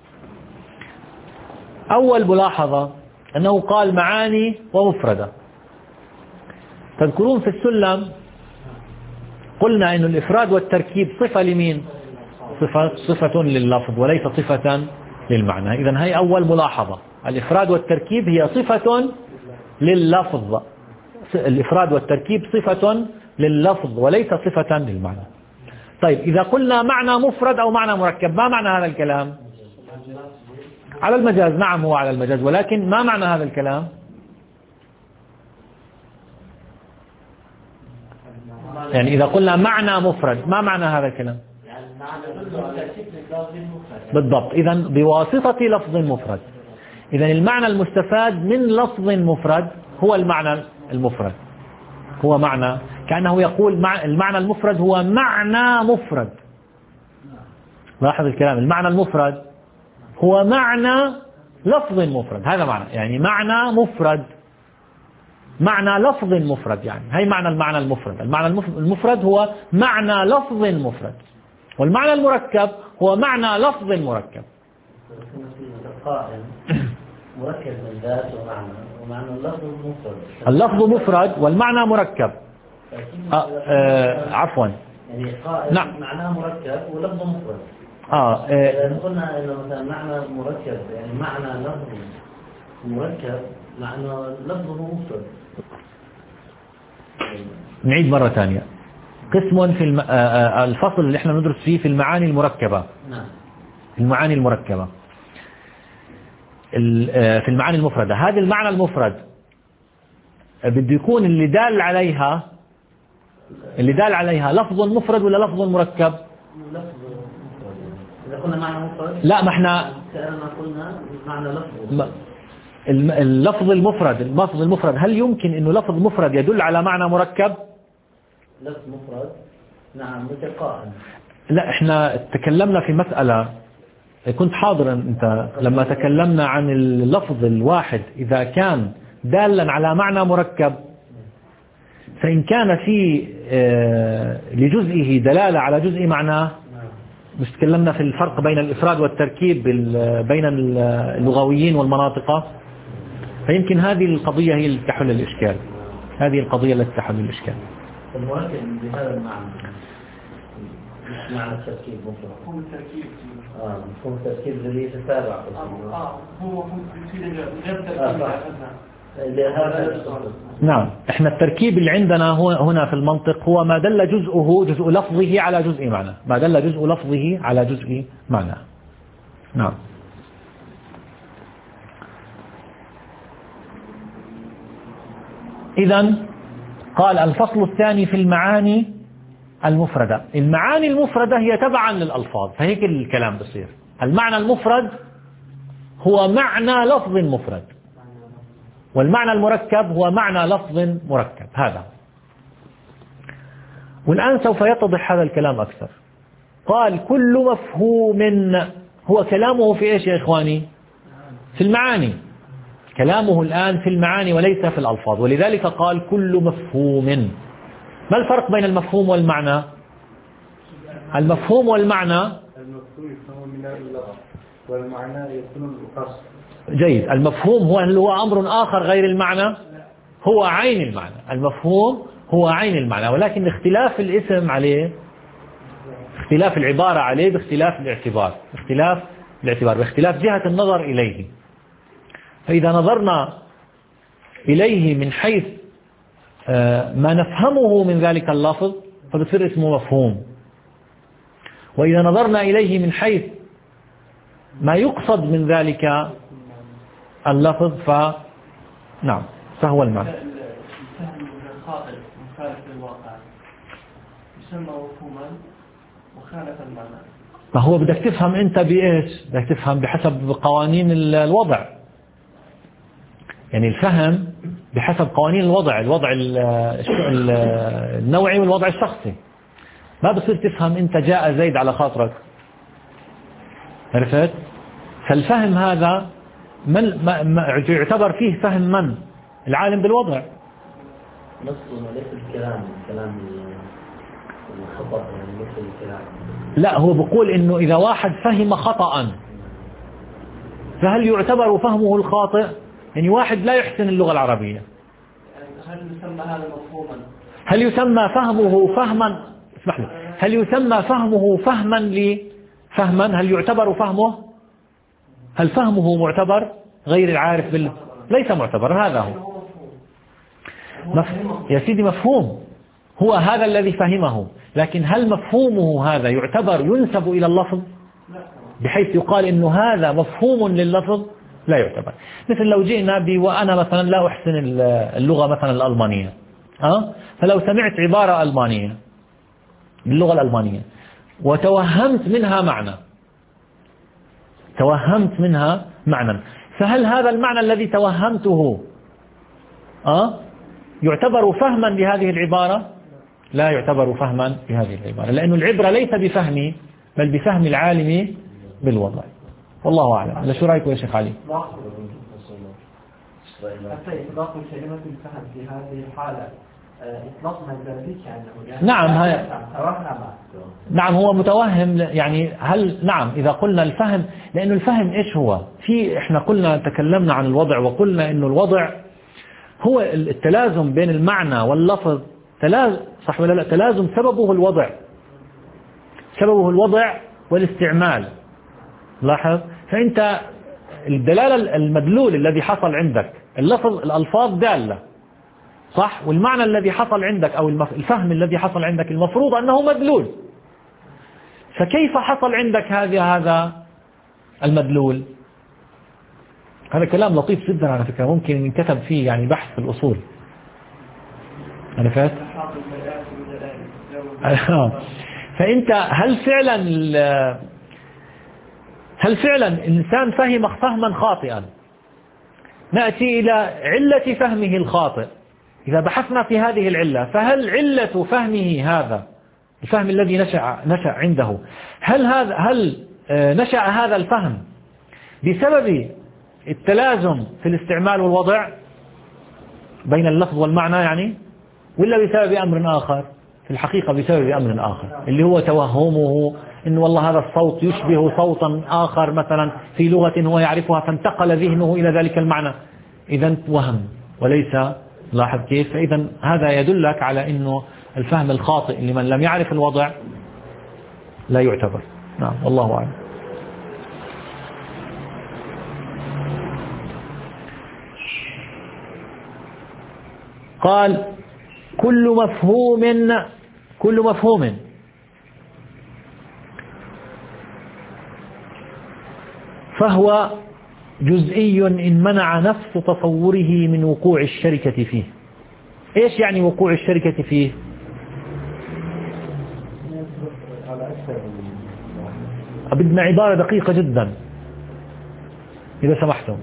أول ملاحظة أنه قال معاني ومفردة. تذكرون في السلم قلنا أن الإفراد والتركيب صفة لمين؟ صفة, صفة لللفظ وليس صفة للمعنى. إذن هي أول ملاحظة، الإفراد والتركيب هي صفة لللفظ. الإفراد والتركيب صفة لللفظ وليس صفة للمعنى. طيب إذا قلنا معنى مفرد أو معنى مركب، ما معنى هذا الكلام؟ على المجاز. نعم هو على المجاز، ولكن ما معنى هذا الكلام؟ يعني إذا قلنا معنى مفرد، ما معنى هذا الكلام؟ بالضبط. إذن بواسطة لفظ مفرد. إذن المعنى المستفاد من لفظ مفرد هو المعنى المفرد، هو معنى، كأنه يقول مع المعنى المفرد هو معنى مفرد. لاحظ الكلام، المعنى المفرد هو معنى لفظ مفرد. هذا معنى، يعني معنى مفرد، معنى لفظ مفرد. يعني هي معنى المعنى المفرد. المعنى المفرد هو معنى لفظ مفرد. والمعنى المركب هو معنى لفظ مركب. قائم مركب من ذات ومعنى، ومعنى اللفظ مفرد. اللفظ مفرد والمعنى مركب. آه آه عفوا. يعني قائم نعم. معناه مركب ولفظ مفرد. آه إذا قلنا إنه مثلا معنى مركب يعني معنى لفظ مركب معنى لفظه مفرد. نعيد مرة ثانية. قسم في الم... آه الفصل اللي احنا ندرس فيه في المعاني المركبة. نعم. المعاني المركبة. في المعاني المفردة، هذه المعنى المفرد بده يكون اللي دال عليها اللي دال عليها لفظ مفرد ولا لفظ مركب؟ لفظ مفرد. إذا قلنا معنى مفرد لا، ما احنا كأننا قلنا معنى لفظ. اللفظ المفرد اللفظ المفرد هل يمكن انه لفظ مفرد يدل على معنى مركب؟ لفظ مفرد نعم متقائم. لا، احنا تكلمنا في مسألة، كنت حاضرا انت لما تكلمنا عن اللفظ الواحد اذا كان دالا على معنى مركب، فإن كان في لجزئه دلالة على جزء معناه، مش تكلمنا في الفرق بين الإفراد والتركيب بين اللغويين والمناطق، فيمكن هذه القضية هي اللي تحل الإشكال. هذه القضية التي تحل الإشكال. المركب بهذا المعنى مش معنى التركيب مطلق. مفهوم التركيب. اه مفهوم التركيب اللي يتتابع. اه هو في غير تركيب. نعم، احنا التركيب اللي عندنا هو هنا في المنطق هو ما دل جزءه جزء لفظه على جزء معنى، ما دل جزء لفظه على جزء معنى. نعم. إذن قال الفصل الثاني في المعاني المفردة. المعاني المفردة هي تبعا للألفاظ، فهيك الكلام بصير. المعنى المفرد هو معنى لفظ مفرد، والمعنى المركب هو معنى لفظ مركب. هذا والآن سوف يتضح هذا الكلام أكثر. قال كل مفهوم، هو كلامه في إيش يا إخواني؟ في المعاني. كلامه الآن في المعاني وليس في الألفاظ، ولذلك قال كل مفهوم. ما الفرق بين المفهوم والمعنى؟ المفهوم والمعنى المفهوم يفهم من اللفظ والمعنى يكون القصد. جيد. المفهوم هو هو أمر آخر غير المعنى، هو عين المعنى. المفهوم هو عين المعنى، ولكن اختلاف الاسم عليه، اختلاف العبارة عليه باختلاف الاعتبار، اختلاف الاعتبار باختلاف جهة النظر إليه. فإذا نظرنا إليه من حيث ما نفهمه من ذلك اللفظ فبصير اسمه مفهوم، وإذا نظرنا إليه من حيث ما يقصد من ذلك اللفظ ف نعم فهو المعنى. الفهم الخاطئ مخالف للواقع يسمى مفهوما وخالف المعنى. فهو بدك تفهم أنت بإيش؟ بدك تفهم بحسب قوانين الوضع، يعني الفهم بحسب قوانين الوضع، الوضع النوعي والوضع الشخصي. ما بصير تفهم أنت جاء زيد على خاطرك، عرفت؟ فالفهم هذا من ما ما يعتبر فيه فهم من؟ العالم بالوضع. نصه ليس الكلام، الكلام الخطأ يعني ليس الكلام. لا، هو بقول إنه إذا واحد فهم خطأ فهل يعتبر فهمه الخاطئ؟ يعني واحد لا يحسن اللغة العربية، هل يسمى هذا مفهوما؟ هل يسمى فهمه فهما؟ اسمح لي، هل يسمى فهمه فهما لفهما؟ هل يعتبر فهمه؟ هل فهمه معتبر غير العارف بال... ليس معتبر. هذا هو مف... يا سيدي مفهوم، هو هذا الذي فهمه، لكن هل مفهومه هذا يعتبر ينسب إلى اللفظ بحيث يقال إنه هذا مفهوم لللفظ؟ لا يعتبر. مثل لو جئنا ب وأنا مثلا لا أحسن اللغة مثلا الألمانية، أه؟ فلو سمعت عبارة ألمانية باللغة الألمانية وتوهمت منها معنى، توهمت منها معنى، فهل هذا المعنى الذي توهمته أه؟ يعتبر فهما لهذه العبارة؟ لا يعتبر فهما لهذه العبارة، لأن العبرة ليس بفهمي بل بفهم العالم بالوضع. والله أعلم. لا شو رأيك يا شيخ علي؟ حتى إطلاق كلمة الفهم في هذه الحالة إطلاق مجازيك عنه. نعم هاي نعم هو متوهم يعني. هل نعم إذا قلنا الفهم، لأنه الفهم إيش هو؟ في إحنا قلنا تكلمنا عن الوضع وقلنا إنه الوضع هو التلازم بين المعنى واللفظ. تلازم صح ولا لا؟ تلازم سببه الوضع، سببه الوضع والاستعمال. لاحظ، فأنت الدلالة المدلول الذي حصل عندك اللفظ الألفاظ دالة صح، والمعنى الذي حصل عندك أو الفهم الذي حصل عندك المفروض أنه مدلول. فكيف حصل عندك هذا هذا المدلول؟ هذا كلام لطيف جدا على فكرة، ممكن ينكتب فيه يعني بحث في الأصول. عرفت؟ فأنت هل فعلا هل فعلا الإنسان فهم فهما خاطئا؟ نأتي إلى علة فهمه الخاطئ. إذا بحثنا في هذه العلة، فهل علة فهمه هذا الفهم الذي نشأ نشأ عنده، هل هذا هل نشأ هذا الفهم بسبب التلازم في الاستعمال والوضع بين اللفظ والمعنى يعني، ولا بسبب أمر آخر؟ في الحقيقة بسبب أمر آخر، اللي هو توهمه إن والله هذا الصوت يشبه صوتا آخر مثلا في لغة هو يعرفها، فانتقل ذهنه إلى ذلك المعنى. إذن وهم وليس. لاحظ كيف؟ فإذا هذا يدلك على إنه الفهم الخاطئ لمن لم يعرف الوضع لا يعتبر. نعم والله أعلم. قال كل مفهوم كل مفهوم فهو جزئي إن منع نفس تصوره من وقوع الشركة فيه. إيش يعني وقوع الشركة فيه؟ بدنا عبارة دقيقة جدا إذا سمحتم.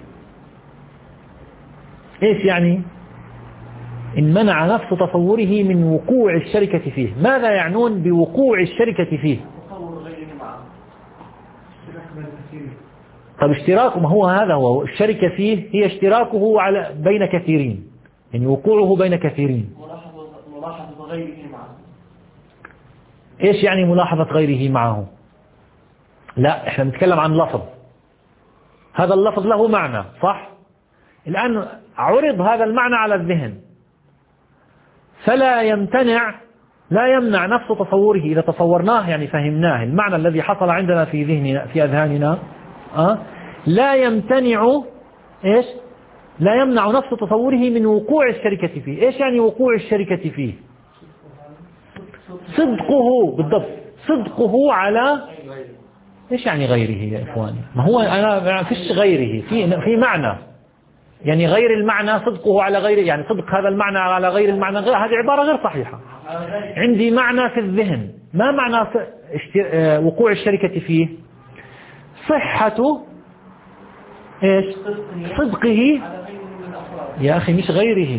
إيش يعني إن منع نفس تصوره من وقوع الشركة فيه؟ ماذا يعنون بوقوع الشركة فيه؟ طب اشتراكه، ما هو هذا هو الشركة فيه، هي اشتراكه على بين كثيرين، يعني وقوعه بين كثيرين. ملاحظة غيره معه. ايش يعني ملاحظة غيره معه؟ لا، احنا بنتكلم عن لفظ، هذا اللفظ له معنى صح؟ الآن عرض هذا المعنى على الذهن، فلا يمتنع لا يمنع نفس تصوره إذا تصورناه يعني فهمناه المعنى الذي حصل عندنا في ذهننا في أذهاننا أه؟ لا يمتنع إيش؟ لا يمنع نفس تصوره من وقوع الشركة فيه. إيش يعني وقوع الشركة فيه؟ صدقه، بالضبط، صدقه على إيش يعني غيره يا إخواني؟ ما هو أنا ما فيش غيره، في في معنى يعني غير المعنى، صدقه على غيره يعني صدق هذا المعنى على غير المعنى، غير هذه عبارة غير صحيحة. عندي معنى في الذهن، ما معنى وقوع الشركة فيه؟ صحة إيش؟ صدقه يا أخي مش غيره.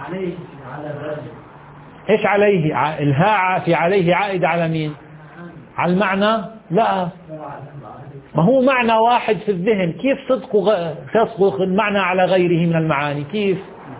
إيش عليه؟ الهاء في عليه عائد على مين؟ على المعنى؟ لا، ما هو معنى واحد في الذهن، كيف صدقه تصدق المعنى على غيره من المعاني؟ كيف؟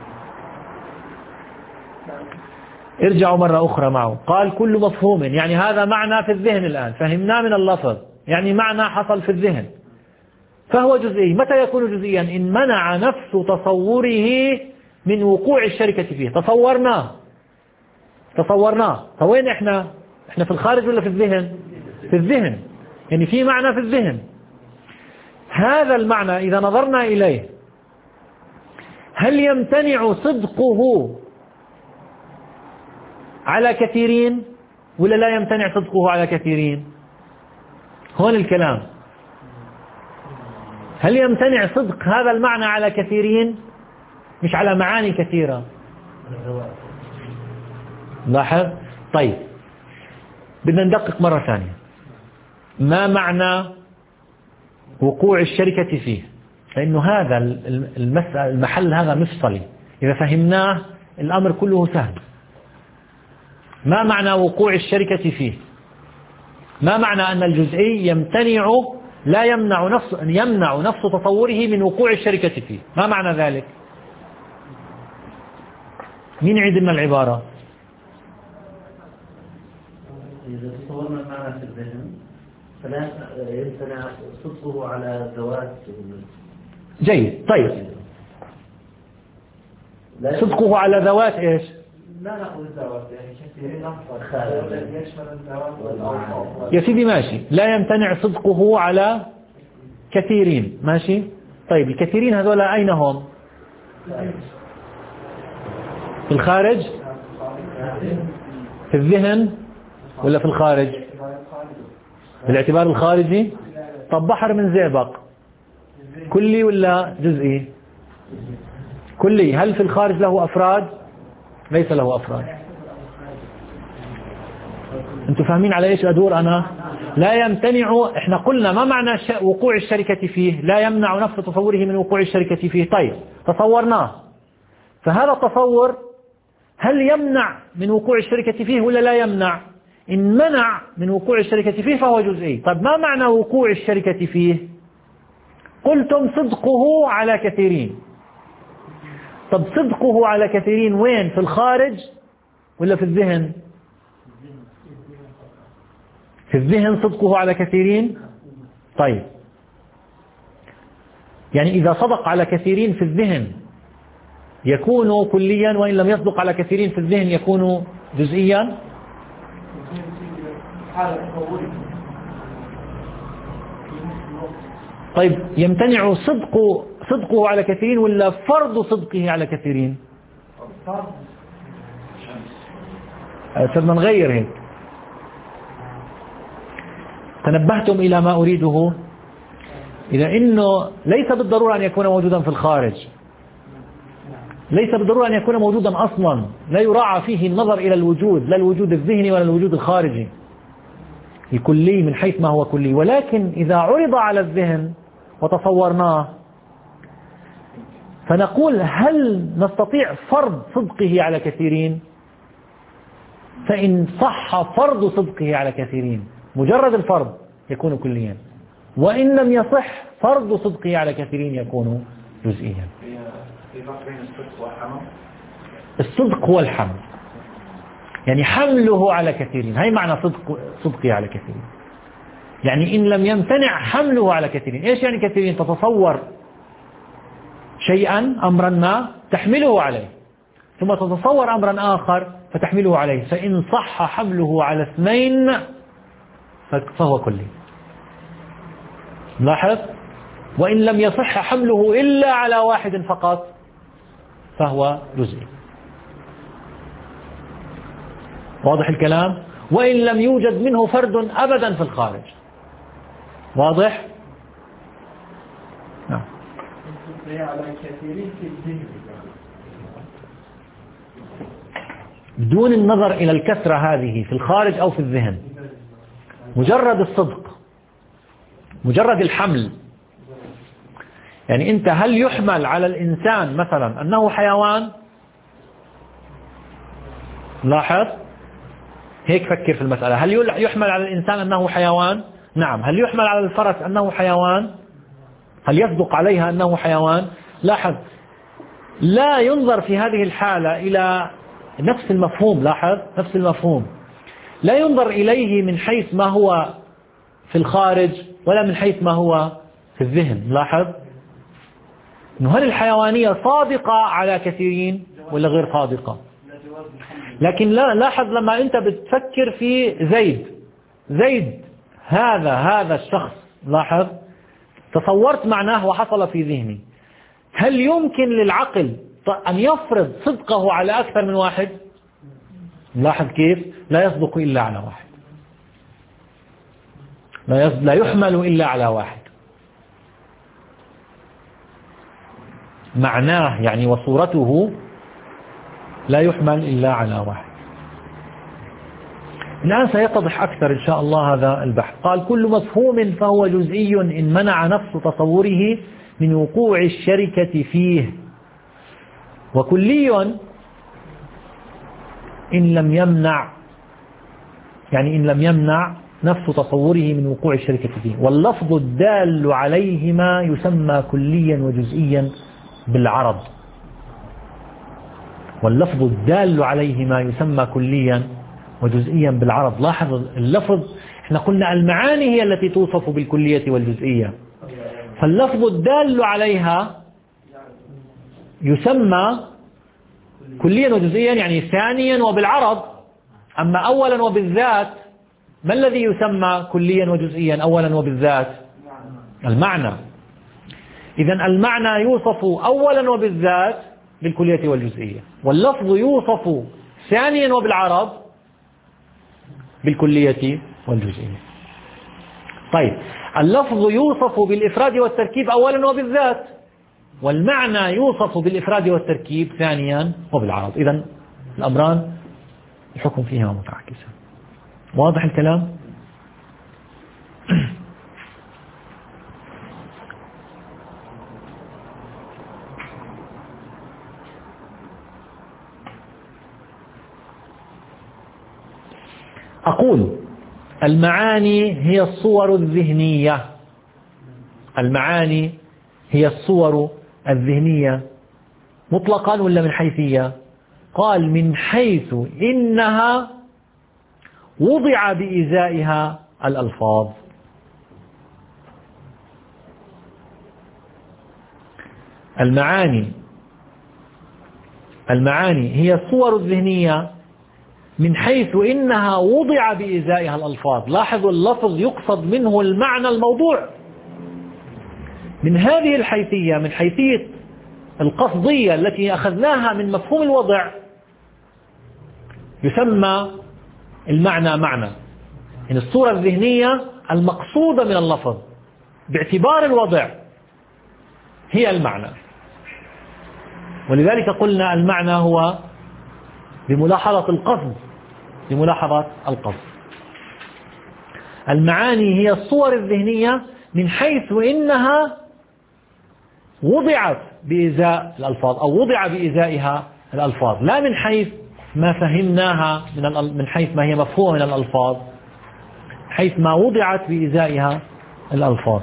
ارجعوا مرة أخرى معه. قال كل مفهوم يعني هذا معنى في الذهن الآن فهمناه من اللفظ، يعني معنى حصل في الذهن، فهو جزئي. متى يكون جزئيا؟ إن منع نفس تصوره من وقوع الشركة فيه. تصورناه تصورناه فوين إحنا؟ إحنا في الخارج ولا في الذهن؟ في الذهن، يعني في معنى في الذهن. هذا المعنى إذا نظرنا إليه هل يمتنع صدقه على كثيرين ولا لا يمتنع صدقه على كثيرين؟ هون الكلام. هل يمتنع صدق هذا المعنى على كثيرين مش على معاني كثيرة؟ لاحظ. طيب بدنا ندقق مرة ثانية. ما معنى وقوع الشركة فيه؟ لأنه هذا المسألة المحل هذا مفصلي، إذا فهمناه الأمر كله سهل. ما معنى وقوع الشركة فيه؟ ما معنى أن الجزئي يمتنع لا يمنع نفس يمنع نفس تصوره من وقوع الشركة فيه؟ ما معنى ذلك؟ مين يعيد لنا العبارة؟ إذا تصورنا المعنى في الذهن فلا يمتنع صدقه على ذوات. جيد. طيب صدقه على ذوات إيش؟ لا نأخذ الذوات يعني كثيرين أفضل يشمل الذوات والأوصاف. يا سيدي ماشي، لا يمتنع صدقه على كثيرين، ماشي. طيب الكثيرين هذول أين هم؟ في الخارج، في الذهن، ولا في الخارج؟ بالاعتبار الخارجي. طب بحر من زئبق كلي ولا جزئي؟ كلي. هل في الخارج له أفراد؟ ليس له أفراد. أنتم فاهمين على إيش أدور أنا؟ لا يمتنع، إحنا قلنا ما معنى وقوع الشركة فيه؟ لا يمنع نفس تصوره من وقوع الشركة فيه. طيب تصورناه، فهذا التصور هل يمنع من وقوع الشركة فيه ولا لا يمنع؟ إن منع من وقوع الشركة فيه فهو جزئي. طيب ما معنى وقوع الشركة فيه؟ قلتم صدقه على كثيرين. طب صدقه على كثيرين وين؟ في الخارج ولا في الذهن؟ في الذهن صدقه على كثيرين. طيب يعني إذا صدق على كثيرين في الذهن يكون كليا، وإن لم يصدق على كثيرين في الذهن يكون جزئيا. طيب يمتنع صدق صدقه على كثيرين ولا فرض صدقه على كثيرين؟ صرنا نغير هيك. تنبهتم إلى ما أريده، إلى أنه ليس بالضرورة أن يكون موجودا في الخارج، ليس بالضرورة أن يكون موجودا أصلا، لا يراعى فيه النظر إلى الوجود، لا الوجود الذهني ولا الوجود الخارجي الكلي من حيث ما هو كلي. ولكن إذا عرض على الذهن وتصورناه فنقول هل نستطيع فرض صدقه على كثيرين؟ فإن صح فرض صدقه على كثيرين مجرد الفرض يكون كليا، وإن لم يصح فرض صدقه على كثيرين يكون جزئيا. الصدق هو الحمل، يعني حمله على كثيرين، هي معنى صدق صدقه على كثيرين. يعني إن لم يمتنع حمله على كثيرين. إيش يعني كثيرين؟ تتصور شيئا أمرا ما تحمله عليه، ثم تتصور أمرا آخر فتحمله عليه، فإن صح حمله على اثنين فهو كلي. لاحظ، وإن لم يصح حمله إلا على واحد فقط فهو جزئي. واضح الكلام؟ وإن لم يوجد منه فرد أبدا في الخارج. واضح؟ نعم. بدون النظر إلى الكثرة هذه في الخارج أو في الذهن، مجرد الصدق، مجرد الحمل. يعني أنت هل يحمل على الإنسان مثلا أنه حيوان؟ لاحظ هيك، فكر في المسألة. هل يحمل على الإنسان أنه حيوان؟ نعم. هل يحمل على الفرس أنه حيوان؟ هل يصدق عليها أنه حيوان؟ لاحظ لا ينظر في هذه الحالة إلى نفس المفهوم. لاحظ نفس المفهوم لا ينظر إليه من حيث ما هو في الخارج ولا من حيث ما هو في الذهن. لاحظ إنه هل الحيوانية صادقة على كثيرين ولا غير صادقة؟ لكن لا، لاحظ لما أنت بتفكر في زيد زيد هذا هذا الشخص، لاحظ تصورت معناه وحصل في ذهني، هل يمكن للعقل أن يفرض صدقه على أكثر من واحد؟ لاحظ كيف لا يصدق إلا على واحد، لا يحمل إلا على واحد. معناه يعني وصورته لا يحمل إلا على واحد. الآن سيتضح أكثر إن شاء الله هذا البحث. قال كل مفهوم فهو جزئي إن منع نفس تصوره من وقوع الشركة فيه، وكلي إن لم يمنع، يعني إن لم يمنع نفس تصوره من وقوع الشركة فيه. واللفظ الدال عليهما يسمى كليا وجزئيا بالعرض. واللفظ الدال عليهما يسمى كليا وجزئيا بالعرب. لاحظ اللفظ، احنا قلنا المعاني هي التي توصف بالكلية والجزئية، فاللفظ الدال عليها يسمى كليا وجزئيا يعني ثانيا وبالعرض. أما أولا وبالذات ما الذي يسمى كليا وجزئيا أولا وبالذات؟ المعنى. إذن المعنى يوصف أولا وبالذات بالكلية والجزئية، واللفظ يوصف ثانيا وبالعرض بالكلية والجزئية. طيب، اللفظ يوصف بالإفراد والتركيب أولا وبالذات، والمعنى يوصف بالإفراد والتركيب ثانيا وبالعرض. إذن الأمران الحكم فيها متعاكسة. واضح الكلام؟ أقول المعاني هي الصور الذهنية. المعاني هي الصور الذهنية مطلقا ولا من حيثية؟ قال من حيث إنها وضع بإزائها الألفاظ. المعاني المعاني هي الصور الذهنية من حيث إنها وضع بإزائها الألفاظ. لاحظوا اللفظ يقصد منه المعنى الموضوع. من هذه الحيثية، من حيثية القصدية التي أخذناها من مفهوم الوضع، يسمى المعنى معنى. إن الصورة الذهنية المقصودة من اللفظ باعتبار الوضع هي المعنى. ولذلك قلنا المعنى هو بملاحظة القصد، بملاحظة القصد. المعاني هي الصور الذهنية من حيث إنها وضعت بإزاء الألفاظ أو وضع بإزائها الألفاظ، لا من حيث ما فهمناها من من حيث ما هي مفهومة من الألفاظ، حيث ما وضعت بإزائها الألفاظ.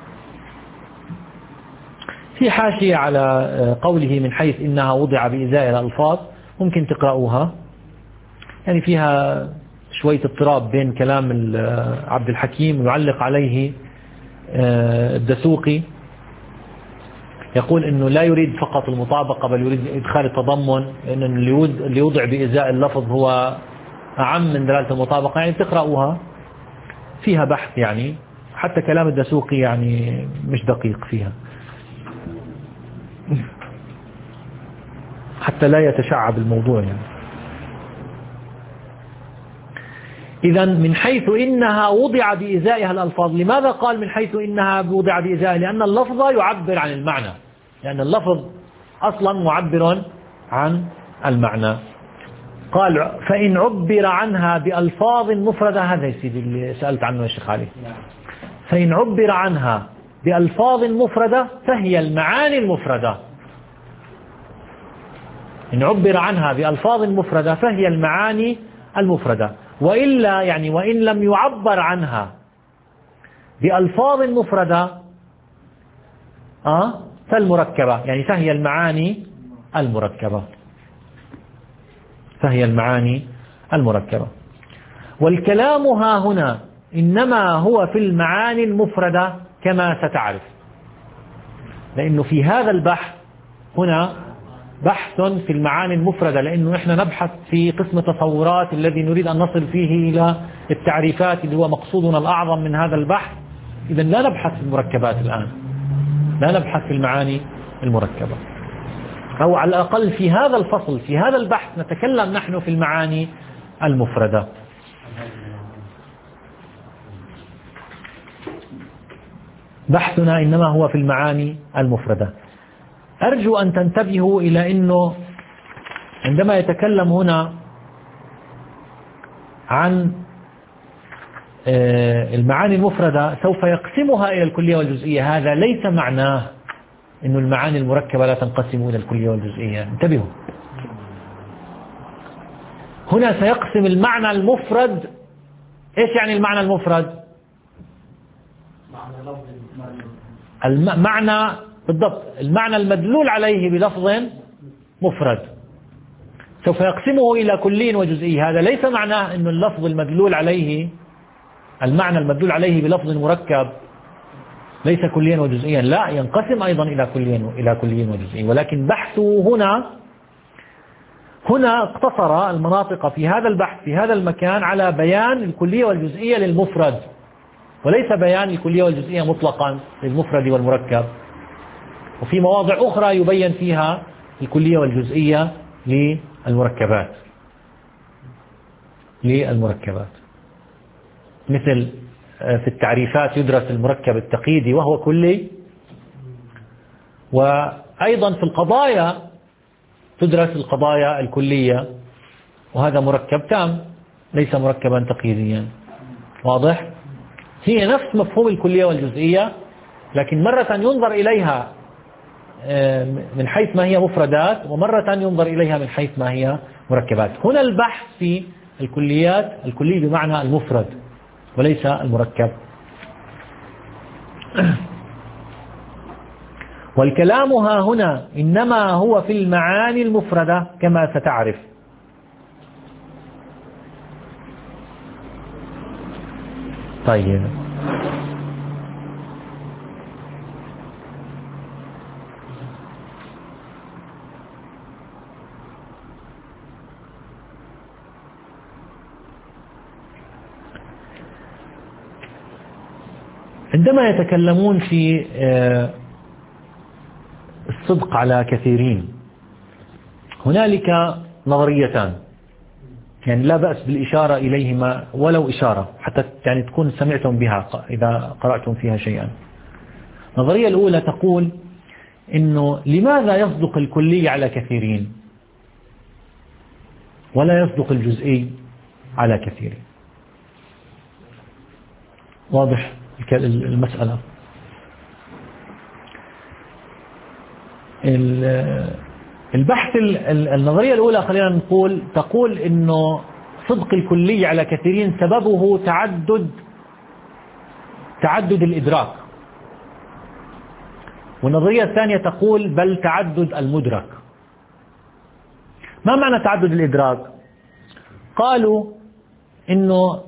في حاشية على قوله من حيث إنها وضع بإزائها الألفاظ، ممكن تقرأوها، يعني فيها شوية اضطراب بين كلام عبد الحكيم يعلق عليه الدسوقي، يقول انه لا يريد فقط المطابقة بل يريد ادخال التضمن، لان اللي يوضع بإزاء اللفظ هو اعم من دلالة المطابقة. يعني تقرأوها، فيها بحث، يعني حتى كلام الدسوقي يعني مش دقيق فيها، حتى لا يتشعب الموضوع يعني. إذا من حيث إنها وضع بإزائها الألفاظ. لماذا قال من حيث إنها وضع بإزائها؟ لأن اللفظ يعبر عن المعنى، لأن اللفظ أصلا معبر عن المعنى. قال فإن عبر عنها بألفاظ مفردة، هذا يسيدي اللي سألت عنه يا شيخ علي، فإن عبر عنها بألفاظ مفردة فهي المعاني المفردة. إن عبر عنها بألفاظ مفردة فهي المعاني المفردة، وإلا يعني وإن لم يعبر عنها بألفاظ مفردة آه فالمركبة، يعني فهي المعاني المركبة، فهي المعاني المركبة. والكلام ها هنا إنما هو في المعاني المفردة كما ستعرف، لأنه في هذا البحث هنا بحث في المعاني المفردة، لأنه إحنا نبحث في قسم تصورات الذي نريد أن نصل فيه إلى التعريفات اللي هو مقصودنا الأعظم من هذا البحث. إذا لا نبحث في المركبات الآن، لا نبحث في المعاني المركبة، أو على الأقل في هذا الفصل في هذا البحث نتكلم نحن في المعاني المفردة. بحثنا إنما هو في المعاني المفردة. أرجو أن تنتبهوا إلى أنه عندما يتكلم هنا عن المعاني المفردة سوف يقسمها إلى الكلية والجزئية. هذا ليس معناه أن المعاني المركبة لا تنقسم إلى الكلية والجزئية. انتبهوا، هنا سيقسم المعنى المفرد. إيش يعني المعنى المفرد؟ المعنى بالضبط، المعنى المدلول عليه بلفظ مفرد. سوف يقسمه إلى كلي وجزئي. هذا ليس معناه أن اللفظ المدلول عليه، المعنى المدلول عليه بلفظ مركب ليس كليا وجزئيا، لا، ينقسم أيضا إلى كليا إلى كلي وجزئي، ولكن بحثه هنا هنا اقتصر المناطق في هذا البحث في هذا المكان على بيان الكلية والجزئية للمفرد، وليس بيان الكلية والجزئية مطلقا للمفرد والمركب. وفي مواضع أخرى يبين فيها الكلية والجزئية للمركبات للمركبات مثل في التعريفات يدرس المركب التقييدي وهو كلي، وأيضا في القضايا تدرس القضايا الكلية وهذا مركب تام ليس مركبا تقييديا. واضح؟ هي نفس مفهوم الكلية والجزئية، لكن مرة ينظر إليها من حيث ما هي مفردات، ومرة ينظر إليها من حيث ما هي مركبات. هنا البحث في الكليات، الكلي بمعنى المفرد وليس المركب. والكلام ها هنا إنما هو في المعاني المفردة كما ستعرف. طيب، عندما يتكلمون في الصدق على كثيرين هنالك نظريتان، يعني لا بأس بالإشارة إليهما ولو إشارة حتى يعني تكون سمعتم بها إذا قرأتم فيها شيئا. النظرية الأولى تقول إنه لماذا يصدق الكلي على كثيرين ولا يصدق الجزئي على كثيرين؟ واضح المسألة؟ البحث النظرية الأولى خلينا نقول تقول إنه صدق الكلي على كثيرين سببه تعدد تعدد الإدراك، والنظرية الثانية تقول بل تعدد المدرك. ما معنى تعدد الإدراك؟ قالوا إنه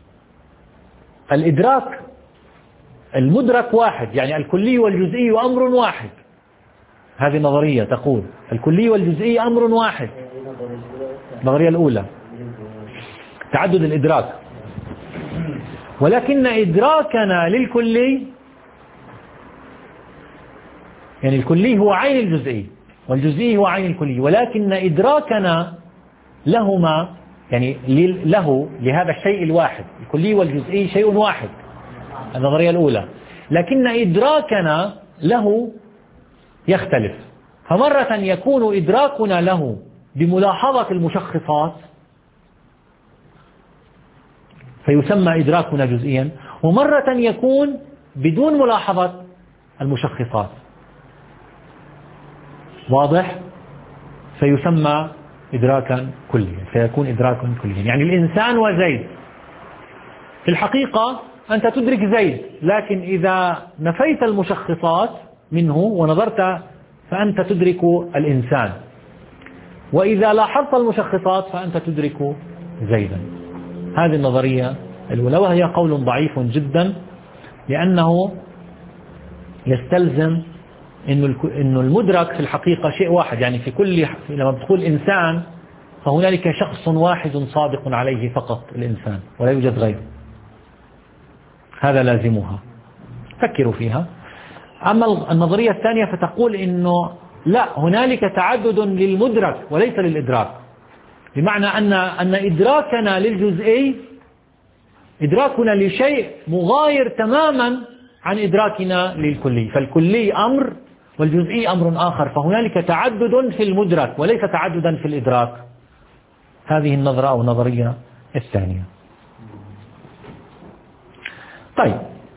الإدراك المدرك واحد، يعني الكلي والجزئي أمر واحد. هذه النظرية تقول الكلي والجزئي أمر واحد. النظرية الأولى تعدد الإدراك، ولكن إدراكنا للكلي، يعني الكلي هو عين الجزئي والجزئي هو عين الكلي، ولكن إدراكنا لهما يعني له لهذا الشيء الواحد، الكلي والجزئي شيء واحد. النظرية الأولى، لكن إدراكنا له يختلف، فمرة يكون إدراكنا له بملاحظة المشخصات فيسمى إدراكنا جزئيا، ومرة يكون بدون ملاحظة المشخصات. واضح؟ فيسمى إدراكا كليا، فيكون إدراكا كليا. يعني الإنسان وزيد في الحقيقة أنت تدرك زيد، لكن إذا نفيت المشخصات منه ونظرت فأنت تدرك الإنسان، وإذا لاحظت المشخصات فأنت تدرك زيدا. هذه النظرية الأولى، وهي قول ضعيف جدا، لأنه يستلزم إنه المدرك في الحقيقة شيء واحد. يعني في كل لما تقول إنسان فهنالك شخص واحد صادق عليه فقط، الإنسان، ولا يوجد غيره. هذا لازمها، فكروا فيها. أما النظرية الثانية فتقول إنه لا، هنالك تعدد للمدرك وليس للإدراك، بمعنى أن أن إدراكنا للجزئي إدراكنا لشيء مغاير تماما عن إدراكنا للكلي، فالكلي أمر والجزئي أمر آخر، فهنالك تعدد في المدرك وليس تعددا في الإدراك. هذه النظرة أو النظرية الثانية. طيب،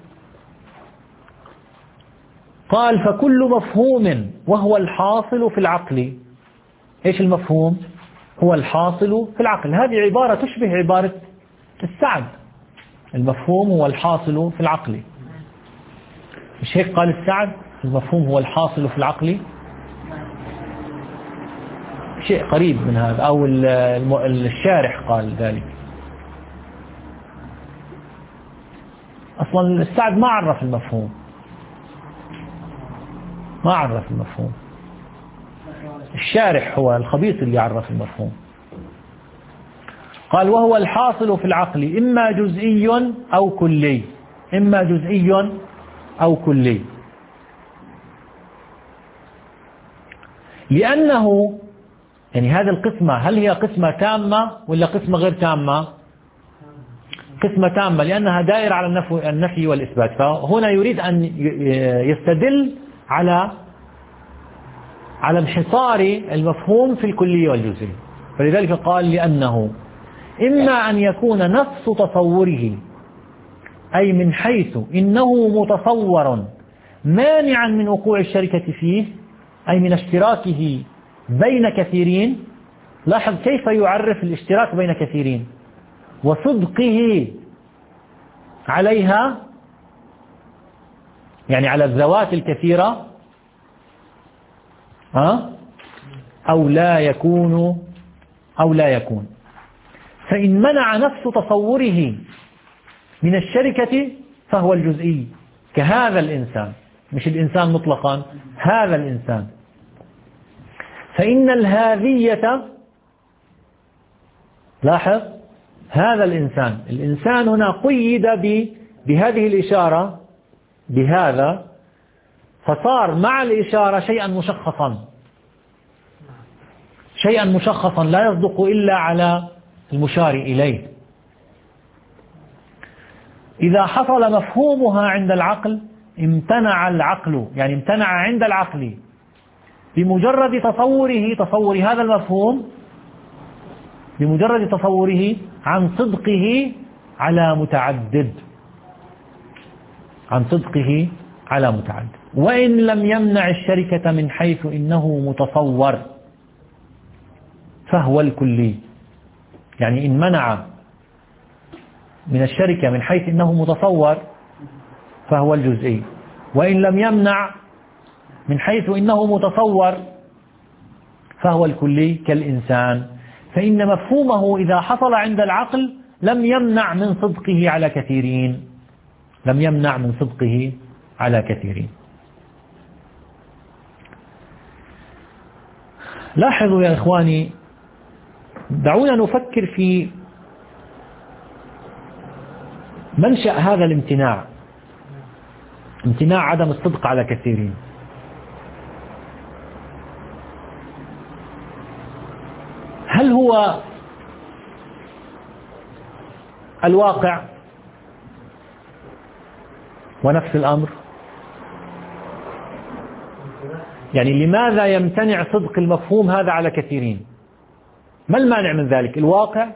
قال فكل مفهوم وهو الحاصل في العقل. إيش المفهوم؟ هو الحاصل في العقل. هذه عبارة تشبه عبارة السعد، المفهوم هو الحاصل في العقل. مش هيك قال السعد؟ المفهوم هو الحاصل في العقل. شيء قريب من هذا، أو الشارح قال ذلك. أصلا السعد ما عرف المفهوم، ما عرف المفهوم، الشارح هو الخبيث اللي عرف المفهوم. قال وهو الحاصل في العقل إما جزئي أو كلي، إما جزئي أو كلي، لأنه يعني هذه القسمة هل هي قسمة تامة ولا قسمة غير تامة؟ قسمة تامة، لأنها دائرة على النفي, النفي والإثبات. فهنا يريد أن يستدل على على انحصار المفهوم في الكلية والجزئي، فلذلك قال لأنه إما أن يكون نفس تصوره، أي من حيث إنه متصور مانعا من وقوع الشركة فيه، أي من اشتراكه بين كثيرين. لاحظ كيف يعرف الاشتراك بين كثيرين وصدقه عليها، يعني على الذوات الكثيرة، ها؟ أو لا يكون أو لا يكون. فإن منع نفس تصوره من الشركة فهو الجزئي، كهذا الإنسان، مش الإنسان مطلقا، هذا الإنسان. فإن الهذية، لاحظ هذا الإنسان، الإنسان هنا قيد بهذه الإشارة بهذا، فصار مع الإشارة شيئا مشخصا، شيئا مشخصا لا يصدق إلا على المشار إليه. إذا حصل مفهومها عند العقل امتنع العقل، يعني امتنع عند العقل بمجرد تصوره، تصور هذا المفهوم، بمجرد تصوره عن صدقه على متعدد، عن صدقه على متعدد. وإن لم يمنع الشركة من حيث إنه متصور فهو الكلي، يعني إن منع من الشركة من حيث إنه متصور فهو الجزئي، وإن لم يمنع من حيث إنه متصور فهو الكلي كالإنسان. فإن مفهومه إذا حصل عند العقل لم يمنع من صدقه على كثيرين، لم يمنع من صدقه على كثيرين. لاحظوا يا إخواني، دعونا نفكر في منشأ هذا الامتناع، امتناع عدم الصدق على كثيرين. هل هو الواقع ونفس الأمر؟ يعني لماذا يمتنع صدق المفهوم هذا على كثيرين؟ ما المانع من ذلك؟ الواقع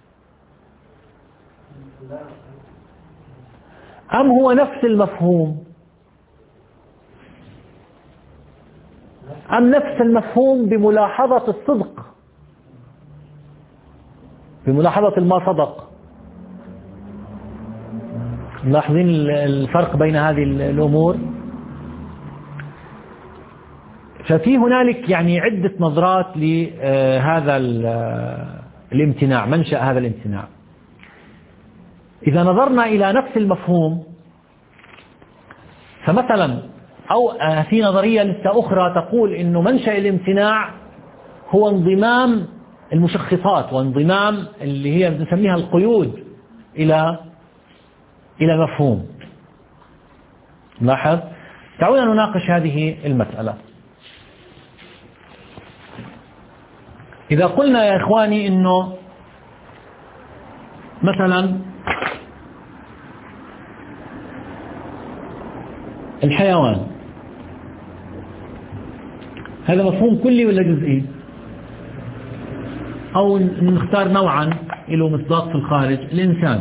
أم هو نفس المفهوم، أم نفس المفهوم بملاحظة الصدق، بملاحظة الما صدق؟ ملاحظين الفرق بين هذه الأمور؟ ففي هنالك يعني عدة نظرات لهذا الامتناع، منشأ هذا الامتناع. إذا نظرنا إلى نفس المفهوم، فمثلا أو في نظرية لسه أخرى تقول إنه منشأ الامتناع هو انضمام المشخصات وانضمام اللي هي نسميها القيود إلى إلى مفهوم. لاحظ، دعونا نناقش هذه المسألة. إذا قلنا يا إخواني إنه مثلا الحيوان هذا مفهوم كلي ولا جزئي؟ أو نختار نوعا له مصداق في الخارج، الإنسان.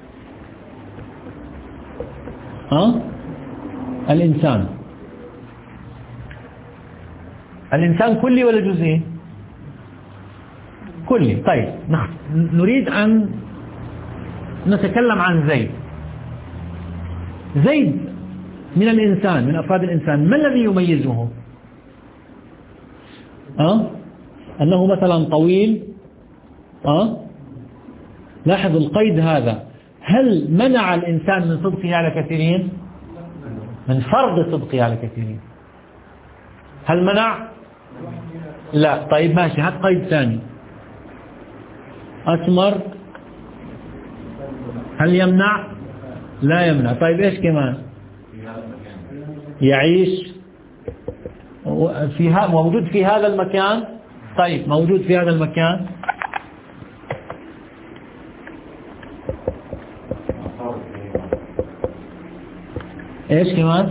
ها؟ الإنسان الإنسان كلي ولا جزئي؟ كلي. طيب نريد أن نتكلم عن زيد. زيد من الإنسان، من أفراد الإنسان، ما الذي يميزه؟ أه؟ أنه مثلا طويل، أه؟ لاحظ القيد هذا، هل منع الإنسان من صدقه على كثيرين؟ من فرض صدقه على كثيرين. هل منع؟ لا. طيب ماشي، هات قيد ثاني. أسمر هل يمنع؟ لا يمنع. طيب إيش كمان؟ يعيش في ها موجود في هذا المكان. طيب موجود في هذا المكان. ايش كمان؟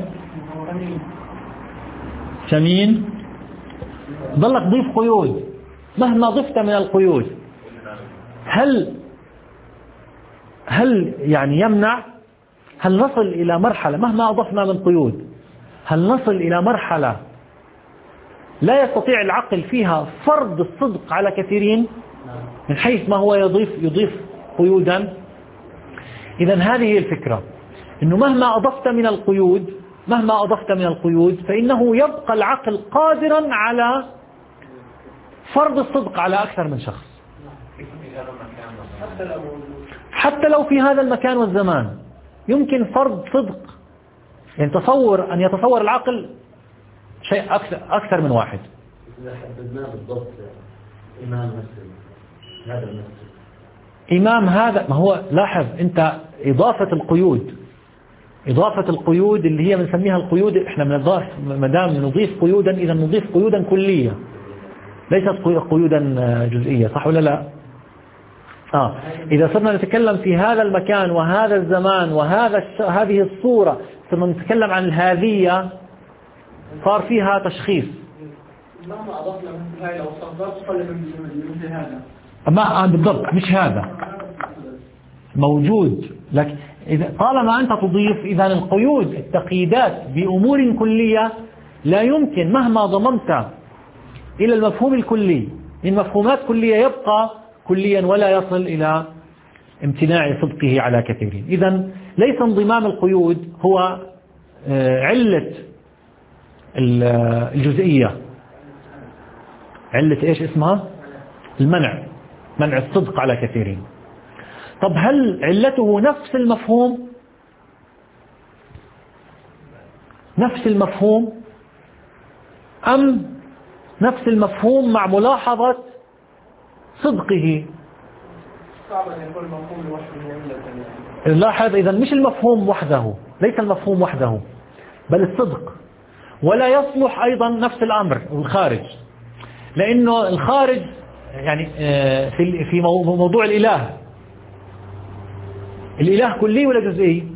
سمين. ضلك ضيف قيود، مهما ضفت من القيود هل هل يعني يمنع؟ هل نصل إلى مرحلة مهما أضفنا من قيود، هل نصل إلى مرحلة لا يستطيع العقل فيها فرض الصدق على كثيرين من حيث ما هو يضيف يضيف قيودا؟ إذا هذه هي الفكرة، إنه مهما أضفت من القيود مهما أضفت من القيود فإنه يبقى العقل قادرا على فرض الصدق على أكثر من شخص، حتى لو في هذا المكان والزمان يمكن فرض صدق. يعني تصور أن يتصور العقل شيء أكثر, أكثر من واحد. إذا حددناه بالضبط إمام مسلم هذا المسلم إمام هذا، ما هو لاحظ أنت إضافة القيود إضافة القيود اللي هي بنسميها القيود، إحنا بنضاف ما دام نضيف قيودا إذا نضيف قيودا كلية ليست قيودا جزئية، صح ولا لا؟ آه. إذا صرنا نتكلم في هذا المكان وهذا الزمان وهذا هذه الصورة، صرنا نتكلم عن الهذية، صار فيها تشخيص. مهما أضفنا مثل هاي لو صدرت قل مثل هذا ما بالضبط مش هذا موجود لك. إذا طالما أنت تضيف، إذا القيود التقييدات بأمور كلية لا يمكن مهما ضممت إلى المفهوم الكلي من مفهومات كلية يبقى كليا ولا يصل إلى امتناع صدقه على كثيرين. إذا ليس انضمام القيود هو علة الجزئية، علة إيش اسمها؟ المنع، منع الصدق على كثيرين. طب هل علته نفس المفهوم؟ نفس المفهوم أم نفس المفهوم مع ملاحظة صدقه؟ صعب أن يكون المفهوم لوحده. لاحظ إذا مش المفهوم وحده، ليس المفهوم وحده بل الصدق. ولا يصلح أيضا نفس الأمر الخارج، لأنه الخارج يعني في في موضوع الإله، الإله كلي ولا جزئي؟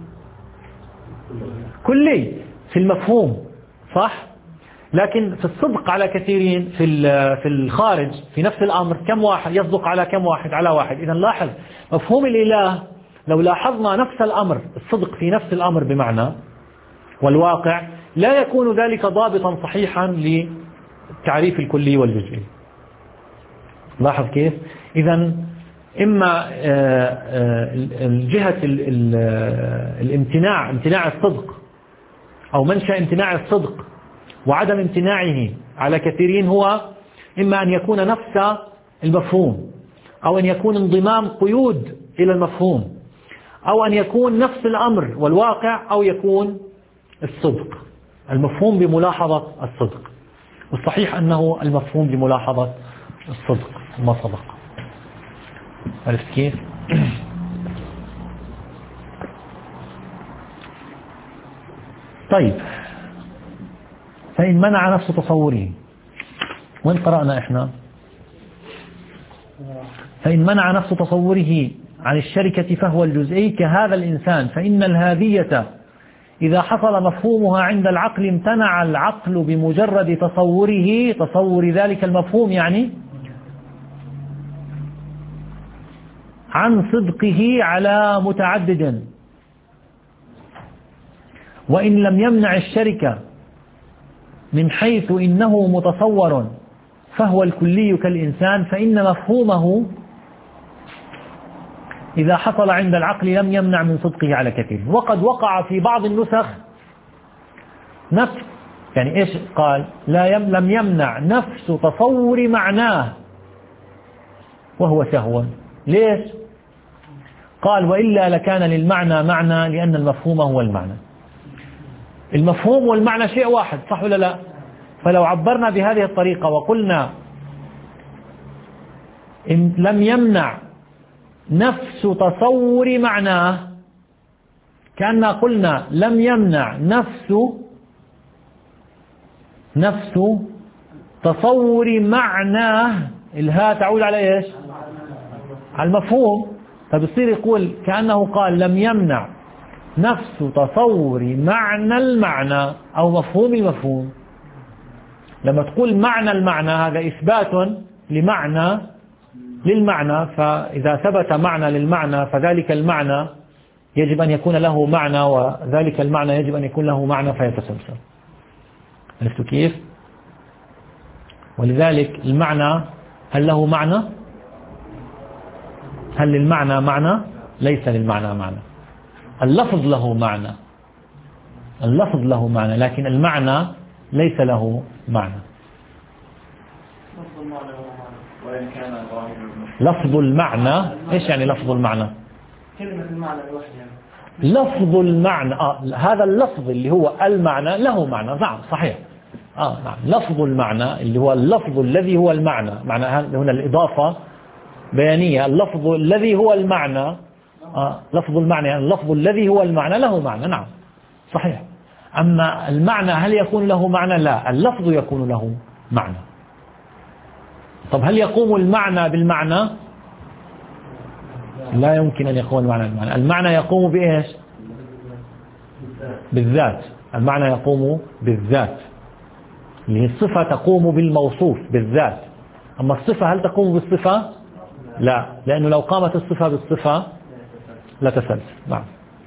كلي في المفهوم، صح؟ لكن في الصدق على كثيرين في في الخارج في نفس الأمر كم واحد يصدق على كم واحد؟ على واحد. إذا لاحظ مفهوم الإله لو لاحظنا نفس الأمر الصدق في نفس الأمر بمعنى والواقع لا يكون ذلك ضابطا صحيحا للتعريف الكلي والجزئي. لاحظ كيف؟ إذا إما الجهة الامتناع امتناع الصدق أو منشأ امتناع الصدق وعدم امتناعه على كثيرين هو إما أن يكون نفس المفهوم، أو أن يكون انضمام قيود إلى المفهوم، أو أن يكون نفس الأمر والواقع، أو يكون الصدق المفهوم بملاحظة الصدق. والصحيح أنه المفهوم بملاحظة الصدق ما صدق. عرفت كيف؟ طيب، فإن منع نفس تصوره، وين قرأنا إحنا؟ فإن منع نفس تصوره عن الشركة فهو الجزئي كهذا الإنسان، فإن الهذية إذا حصل مفهومها عند العقل امتنع العقل بمجرد تصوره تصور ذلك المفهوم يعني عن صدقه على متعدد. وإن لم يمنع الشركة من حيث إنه متصور فهو الكلي كالإنسان، فإن مفهومه إذا حصل عند العقل لم يمنع من صدقه على كثير. وقد وقع في بعض النسخ نفس يعني إيش قال؟ لا يم لم يمنع نفس تصور معناه وهو سهو. ليش؟ قال وإلا لكان للمعنى معنى لأن المفهوم هو المعنى. المفهوم والمعنى شيء واحد، صح ولا لا؟ فلو عبرنا بهذه الطريقة وقلنا إن لم يمنع نفس تصور معناه، كأننا قلنا لم يمنع نفس نفس تصور معناه، الهاء تعود على إيش؟ على المفهوم. فبصير يقول كأنه قال لم يمنع نفس تصور معنى المعنى أو مفهوم المفهوم. لما تقول معنى المعنى هذا إثبات لمعنى للمعنى، فإذا ثبت معنى للمعنى فذلك المعنى يجب أن يكون له معنى، وذلك المعنى يجب أن يكون له معنى فيتسلسل. عرفتوا كيف؟ ولذلك المعنى هل له معنى؟ هل للمعنى معنى؟ ليس للمعنى معنى. اللفظ له معنى، اللفظ له معنى، لكن المعنى ليس له معنى. لفظ المعنى، ايش يعني لفظ المعنى؟ كلمة المعنى لوحدها. لفظ المعنى، آه هذا اللفظ اللي هو المعنى له معنى، نعم صحيح. آه نعم، لفظ المعنى اللي هو اللفظ الذي هو المعنى، معنى هنا الإضافة بيانية، اللفظ الذي هو المعنى، آه لفظ المعنى يعني اللفظ الذي هو المعنى له معنى، نعم صحيح. أما المعنى هل يكون له معنى؟ لا، اللفظ يكون له معنى. طب هل يقوم المعنى بالمعنى؟ لا يمكن أن يقوم المعنى بالمعنى. المعنى يقوم بإيش؟ بالذات. المعنى يقوم بالذات، اللي هي الصفة تقوم بالموصوف بالذات. أما الصفة هل تقوم بالصفة؟ لا، لأنه لو قامت الصفة بالصفة لتسلسل. نعم.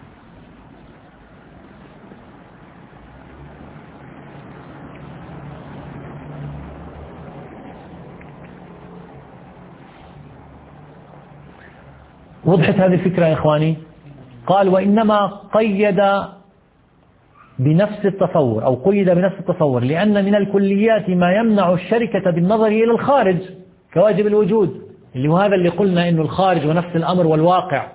وضحت هذه الفكرة يا إخواني؟ قال وإنما قيد بنفس التصور أو قيد بنفس التصور لأن من الكليات ما يمنع الشركة بالنظر إلى الخارج كواجب الوجود، اللي هو هذا اللي قلنا إنه الخارج ونفس الأمر والواقع.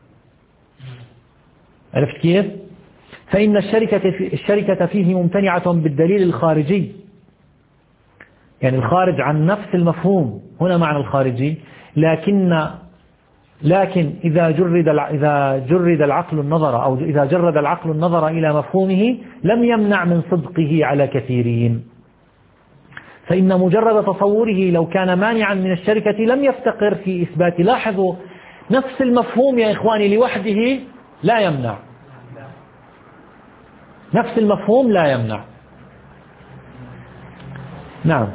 عرفت كيف؟ فإن الشركة في الشركة فيه ممتنعة بالدليل الخارجي، يعني الخارج عن نفس المفهوم، هنا معنى الخارجي. لكن لكن إذا جرد إذا جرد العقل النظر أو إذا جرد العقل النظر إلى مفهومه لم يمنع من صدقه على كثيرين، فإن مجرد تصوره لو كان مانعا من الشركة لم يفتقر في إثبات. لاحظوا نفس المفهوم يا إخواني لوحده لا يمنع، نفس المفهوم لا يمنع. نعم.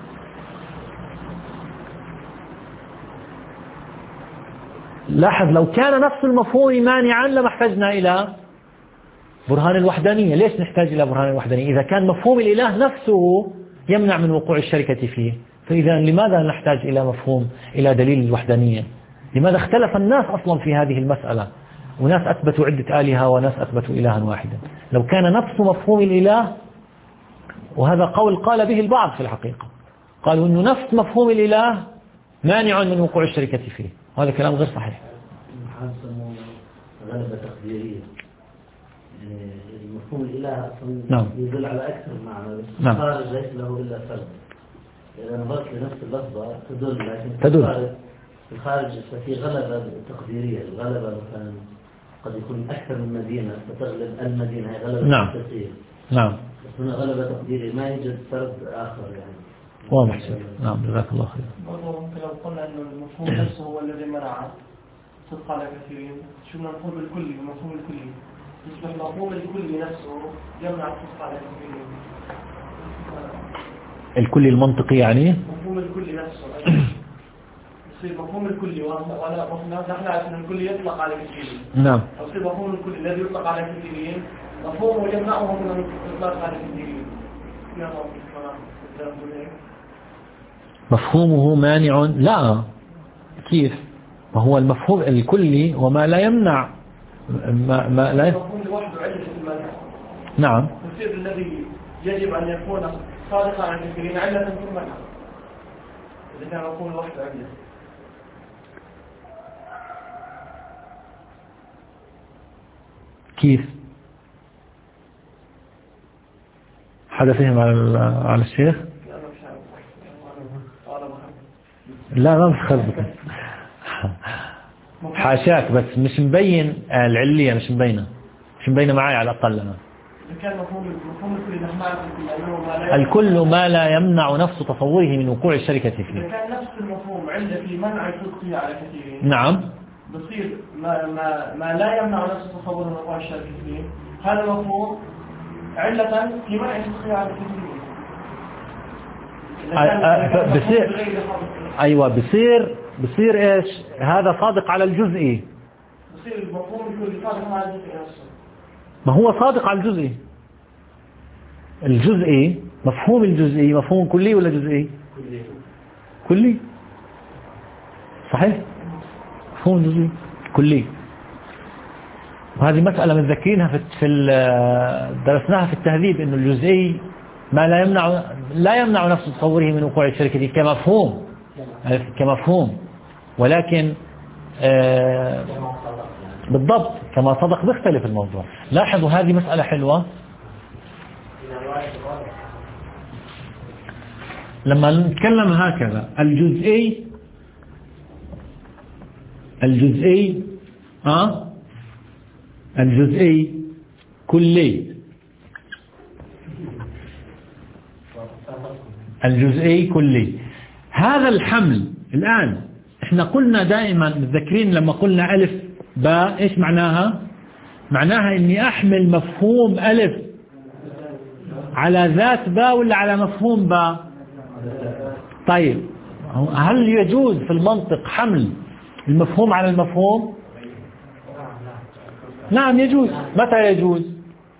لاحظ لو كان نفس المفهوم مانعا لما احتجنا إلى برهان الوحدانية. ليش نحتاج إلى برهان الوحدانية؟ إذا كان مفهوم الإله نفسه يمنع من وقوع الشركة فيه، فإذا لماذا نحتاج إلى مفهوم إلى دليل الوحدانية؟ لماذا اختلف الناس أصلا في هذه المسألة؟ وناس أثبتوا عدة آلهة وناس أثبتوا إلها واحدا. لو كان نفس مفهوم الإله، وهذا قول قال به البعض في الحقيقة، قالوا أنه نفس مفهوم الإله مانع من وقوع الشركة فيه، وهذا كلام غير صحيح. غلبة تقديرية، مفهوم الإله أصلا نعم. يدل على أكثر معنى، بس نعم. الخارج ليس له إلا فرد. إذا نظرت لنفس اللفظة تدل، لكن تدل الخارج في غلبة تقديرية. الغلبة مثلا قد يكون أكثر من مدينة فتغلب المدينة، هي غلبة نعم. تقديرية. نعم. بس هنا غلبة تقديرية، ما يوجد فرد آخر يعني. واضح. نعم جزاك الله خير. برضه ممكن لو قلنا إنه المفهوم نفسه هو الذي منع صدق على كثيرين، شو المفهوم الكلي؟ المفهوم الكلي يصبح المفهوم الكلي نفسه يمنع الصدق على كثيرين. الكلي المنطقي يعني؟ المفهوم الكلي نفسه يصير مفهوم الكلي، وأنا نحن نعرف أن الكلي يطلق على كثيرين. نعم. يصير مفهوم الكلي الذي يطلق على كثيرين مفهومه يمنعه من الإطلاق على كثيرين. مفهومه مانع؟ لا، كيف؟ وهو المفهوم الكلي وما لا يمنع ما, ما لا المفهوم لوحده علة المانع. نعم. يصير الذي يجب أن يكون صادقا عن الكثيرين علة في المنع إذا كان مفهوم الوحدة علة. كيف؟ حدا فهم على على الشيخ؟ لا ما بخربط حاشاك، بس مش مبين العلية، مش مبينة مش مبينة معي على الأقل أنا. إذا كان مفهوم مفهوم الكل نحن الكل ما لا يمنع نفس تصوره من وقوع الشركة فيه. إذا كان نفس المفهوم عنده في منع الصدقية على كثيرين نعم بصير ما ما ما لا يمنع نفس تصوره من وقوع الشركة فيه، هذا مفهوم علة في منع الصدقية على كثيرين. بصير أيوة بصير بصير إيش هذا صادق على الجزئي. بصير المفهوم الكلي صادق على الجزئي نفسه. ما هو صادق على الجزئي. الجزئي مفهوم الجزئي مفهوم كلي ولا جزئي؟ كلي. كلي صحيح. مفهوم الجزئي كلي. وهذه مسألة متذكرينها في في درسناها في التهذيب إنه الجزئي ما لا يمنع لا يمنع نفس تصوره من وقوع الشركة كمفهوم كمفهوم، ولكن آه بالضبط كما صدق بيختلف الموضوع. لاحظوا هذه مسألة حلوة. لما نتكلم هكذا الجزئي الجزئي اه الجزئي كلي الجزئي كلي. هذا الحمل الآن احنا قلنا دائما متذكرين لما قلنا ألف باء ايش معناها؟ معناها اني احمل مفهوم ألف على ذات باء ولا على مفهوم باء؟ طيب هل يجوز في المنطق حمل المفهوم على المفهوم؟ نعم يجوز. متى يجوز؟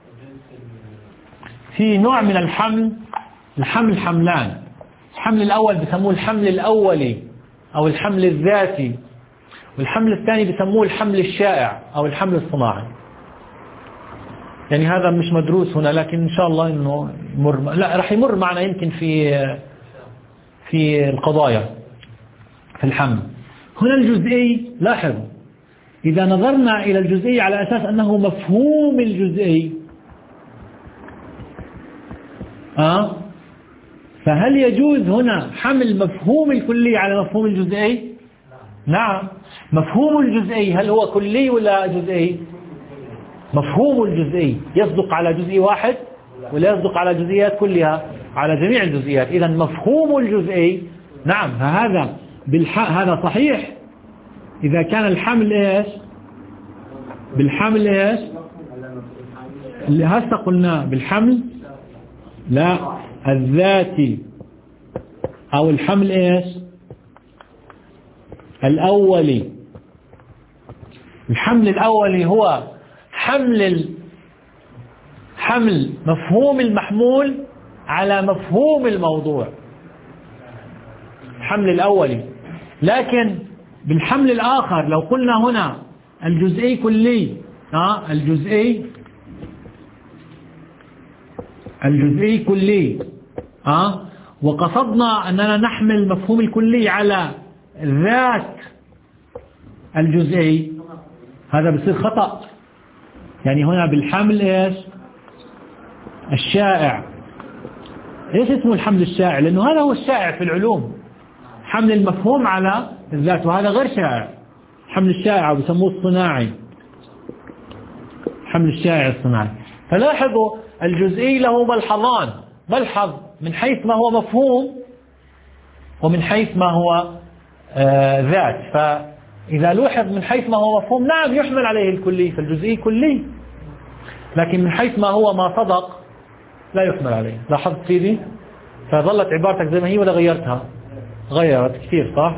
في نوع من الحمل الحمل حملان. الحمل الأول بيسموه الحمل الأولي أو الحمل الذاتي، والحمل الثاني بيسموه الحمل الشائع أو الحمل الصناعي. يعني هذا مش مدروس هنا لكن إن شاء الله إنه يمر، لا راح يمر معنا يمكن في في القضايا في الحمل. هنا الجزئي لاحظوا إذا نظرنا إلى الجزئي على أساس أنه مفهوم الجزئي آه فهل يجوز هنا حمل مفهوم الكلي على مفهوم الجزئي؟ نعم. مفهوم الجزئي هل هو كلي ولا جزئي؟ مفهوم الجزئي يصدق على جزئي واحد ولا يصدق على جزئيات كلها؟ على جميع الجزئيات. إذا مفهوم الجزئي نعم هذا بالح... هذا صحيح إذا كان الحمل إيش؟ بالحمل إيش؟ اللي هسه قلناه بالحمل لا الذاتي أو الحمل إيش؟ الأولي. الحمل الأولي هو حمل حمل مفهوم المحمول على مفهوم الموضوع، الحمل الأولي. لكن بالحمل الآخر لو قلنا هنا الجزئي كلي آه الجزئي الجزئي كلي آه وقصدنا أننا نحمل مفهوم الكلي على ذات الجزئي، هذا بصير خطأ. يعني هنا بالحمل إيش؟ الشائع. إيش اسمه الحمل الشائع؟ لأنه هذا هو الشائع في العلوم، حمل المفهوم على الذات، وهذا غير شائع. حمل الشائع بيسموه الصناعي، حمل الشائع الصناعي. فلاحظوا الجزئي له ملحظان، ملحظ من حيث ما هو مفهوم ومن حيث ما هو آه ذات. فإذا لوحظ من حيث ما هو مفهوم نعم يحمل عليه الكلي، فالجزئي كلي، لكن من حيث ما هو ما صدق لا يحمل عليه. لاحظت سيدي؟ فظلت عبارتك زي ما هي ولا غيرتها؟ غيرت كثير صح؟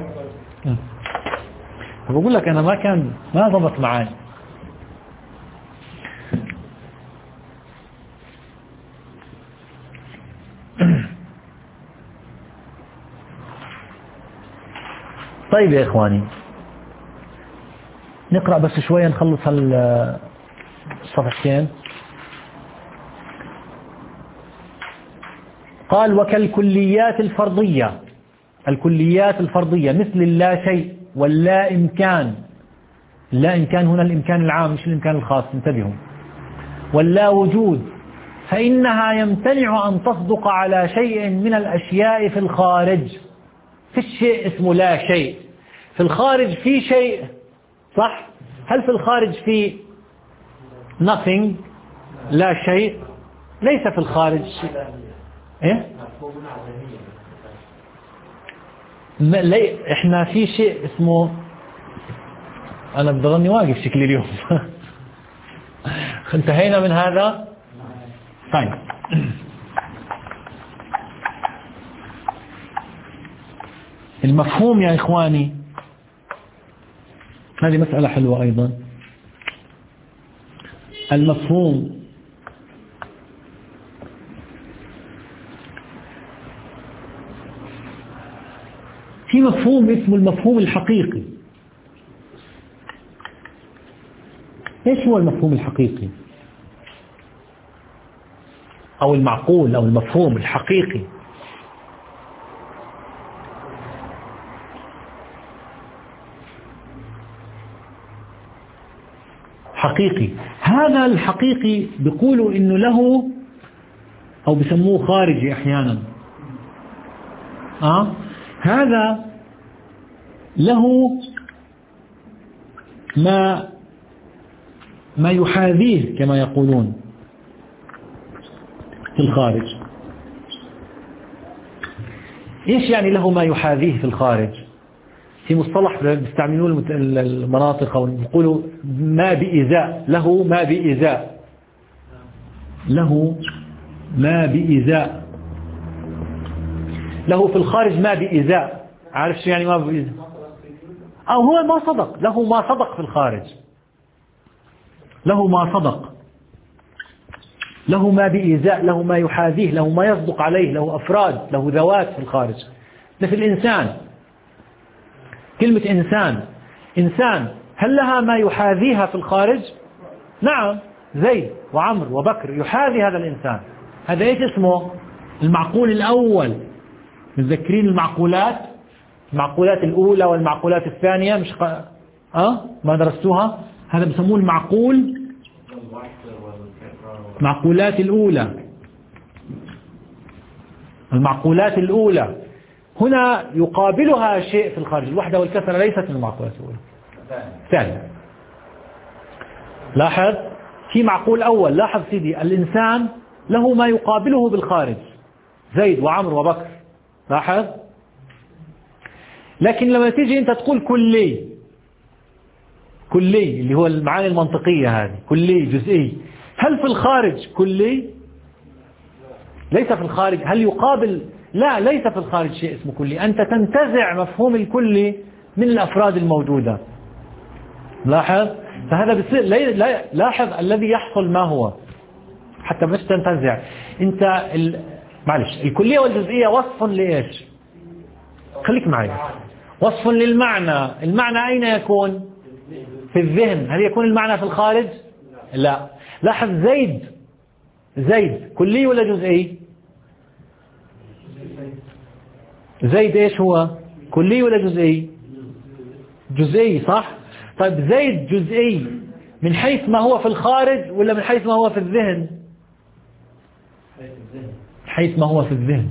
بقول لك أنا ما كان ما ضبط معي. طيب يا إخواني نقرأ بس شوية نخلص الصفحتين. قال وكالكليات الفرضية، الكليات الفرضية مثل اللا شيء واللا إمكان. اللا إمكان هنا الإمكان العام مش الإمكان الخاص، انتبهوا. واللا وجود، فإنها يمتنع أن تصدق على شيء من الأشياء في الخارج. في الشيء اسمه لا شيء، في الخارج في شيء، صح؟ هل في الخارج في nothing لا شيء؟ ليس في الخارج شيء. إيه؟ ما لي إحنا في شيء اسمه، أنا بضلني واقف شكلي اليوم. انتهينا من هذا. طيب المفهوم يا إخواني، هذه مسألة حلوة أيضا. المفهوم في مفهوم اسمه المفهوم الحقيقي. ايش هو المفهوم الحقيقي او المعقول او المفهوم الحقيقي؟ حقيقي، هذا الحقيقي بيقولوا انه له او بسموه خارجي احيانا. اه هذا له ما ما يحاذيه كما يقولون في الخارج. ايش يعني له ما يحاذيه في الخارج؟ في مصطلح بيستعملون المناطق او يقولوا ما بإزاء، له ما بإزاء، له ما بإزاء، له في الخارج ما بإزاء. عارف شو يعني ما بإزاء؟ او هو ما صدق، له ما صدق في الخارج، له ما صدق، له ما بإيذاء، له ما يحاذيه، له ما يصدق عليه، له أفراد، له ذوات في الخارج. مثل الإنسان، كلمة إنسان، إنسان هل لها ما يحاذيها في الخارج؟ نعم، زيد وعمر وبكر يحاذي هذا الإنسان. هذا إيش اسمه؟ المعقول الأول. متذكرين المعقولات؟ المعقولات الأولى والمعقولات الثانية، مش ق... أه؟ ما درستوها؟ هذا بسموه المعقول، معقولات الأولى، المعقولات الأولى. هنا يقابلها شيء في الخارج، الوحدة والكسرة ليست من المعقولات الأولى، ثانية. لاحظ في معقول أول، لاحظ سيدي الإنسان له ما يقابله بالخارج، زيد وعمر وبكر، لاحظ. لكن لما تيجي أنت تقول كلي، كلي اللي هو المعاني المنطقية هذه، كلي جزئي، هل في الخارج كلي؟ ليس في الخارج. هل يقابل؟ لا، ليس في الخارج شيء اسمه كلي. أنت تنتزع مفهوم الكلي من الأفراد الموجودة، لاحظ. فهذا بصير لاحظ الذي يحصل ما هو، حتى مش تنتزع أنت ال... معلش، الكلية والجزئية وصف لإيش؟ خليك معي، وصف للمعنى. المعنى أين يكون؟ في الذهن. هل يكون المعنى في الخارج؟ لا. لاحظ زيد، زيد كلي ولا جزئي؟ زيد ايش هو؟ كلي ولا جزئي؟ جزئي، صح. طيب زيد جزئي من حيث ما هو في الخارج ولا من حيث ما هو في الذهن؟ حيث ما هو في الذهن.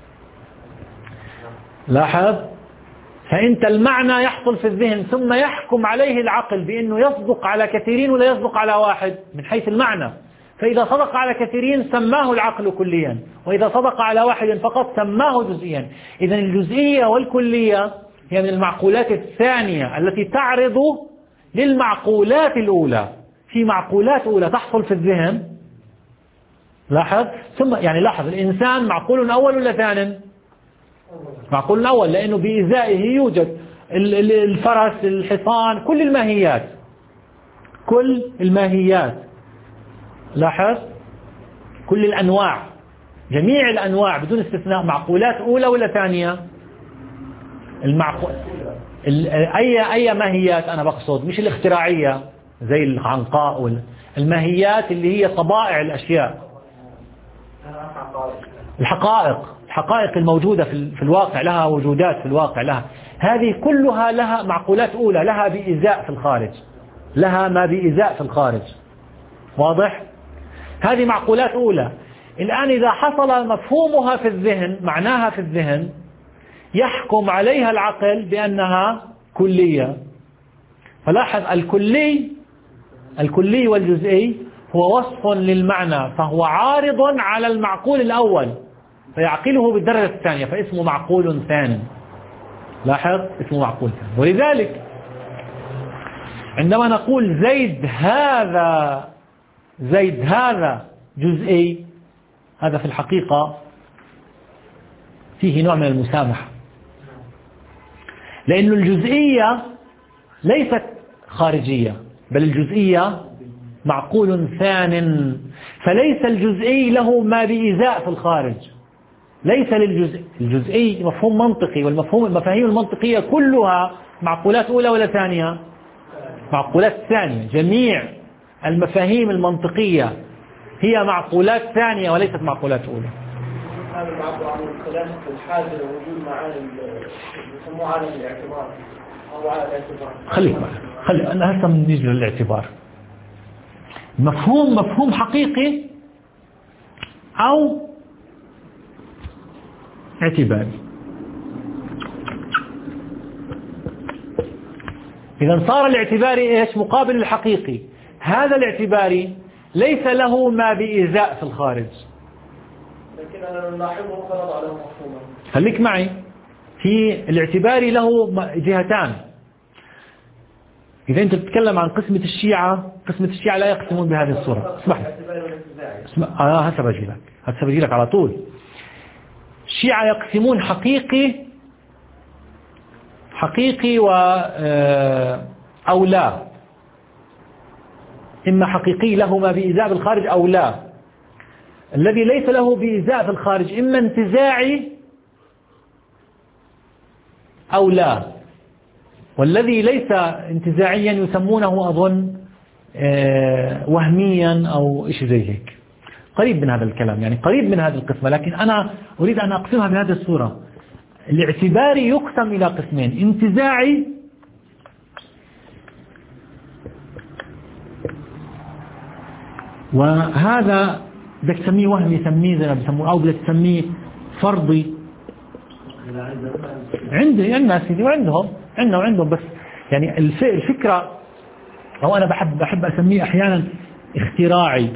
لاحظ، فأنت المعنى يحصل في الذهن ثم يحكم عليه العقل بأنه يصدق على كثيرين ولا يصدق على واحد من حيث المعنى. فإذا صدق على كثيرين سماه العقل كليا، وإذا صدق على واحد فقط سماه جزئيا. إذن الجزئية والكلية هي من المعقولات الثانية التي تعرض للمعقولات الأولى. في معقولات أولى تحصل في الذهن، لاحظ. ثم يعني لاحظ الإنسان معقول أول ولا ثاني؟ معقول أول، لأنه بإزائه يوجد الفرس، الحصان، كل الماهيات، كل الماهيات، لاحظ، كل الأنواع، جميع الأنواع بدون استثناء معقولات أولى ولا ثانية؟ المعقول أي أي ماهيات أنا بقصد، مش الاختراعية زي العنقاء، الماهيات اللي هي طبائع الأشياء. الحقائق الحقائق الموجودة في الواقع لها وجودات في الواقع لها، هذه كلها لها معقولات أولى، لها بإزاء في الخارج، لها ما بإزاء في الخارج. واضح؟ هذه معقولات أولى. الآن إذا حصل مفهومها في الذهن، معناها في الذهن، يحكم عليها العقل بأنها كلية. فلاحظ الكلي الكلي والجزئي هو وصف للمعنى، فهو عارض على المعقول الأول فيعقله بالدرجة الثانية، فاسمه معقول ثاني. لاحظ، اسمه معقول ثاني. ولذلك عندما نقول زيد هذا زيد هذا جزئي، هذا في الحقيقة فيه نوع من المسامحة، لأن الجزئية ليست خارجية، بل الجزئية معقول ثان، فليس الجزئي له ما بإزاء في الخارج. ليس للجزء الجزئي مفهوم منطقي، والمفهوم المفاهيم المنطقية كلها معقولات أولى ولا ثانية؟ معقولات ثانية. جميع المفاهيم المنطقية هي معقولات ثانية وليست معقولات أولى. هذا العبر عن الخلاف في الحاجة لوجود معاني يسموه عالم الاعتبار أو عالم الاعتبار. خليك معي، خلي أنا هسه نيجي للاعتبار. مفهوم مفهوم حقيقي أو اعتباري. إذا صار الاعتباري إيش؟ مقابل الحقيقي. هذا الاعتباري ليس له ما بإزاء في الخارج، لكن أنا نلاحظه فرض على مفهومه. خليك معي، في الاعتباري له جهتان. إذا أنت تتكلم عن قسمة الشيعة، قسمة الشيعة لا يقسمون بهذه الصورة. اسمح لي، اسمح آه هسه بجي لك هسه بجي لك على طول. الشيعة يقسمون حقيقي حقيقي و أو لا، إما حقيقي له ما بإزاء بالخارج أو لا. الذي ليس له بإزاء في الخارج إما انتزاعي أو لا، والذي ليس انتزاعيا يسمونه أظن وهميا أو إيش زي هيك، قريب من هذا الكلام، يعني قريب من هذه القسمة. لكن أنا أريد أن أقسمها بهذه الصورة. الاعتباري يقسم إلى قسمين: انتزاعي وهذا بدك تسميه وهمي، يسميه زي ما بيسموه، أو بدك تسميه فرضي. عندي الناس دي وعندهم عندنا وعندهم، بس يعني الفكرة، أو أنا بحب بحب أسميه أحيانا اختراعي.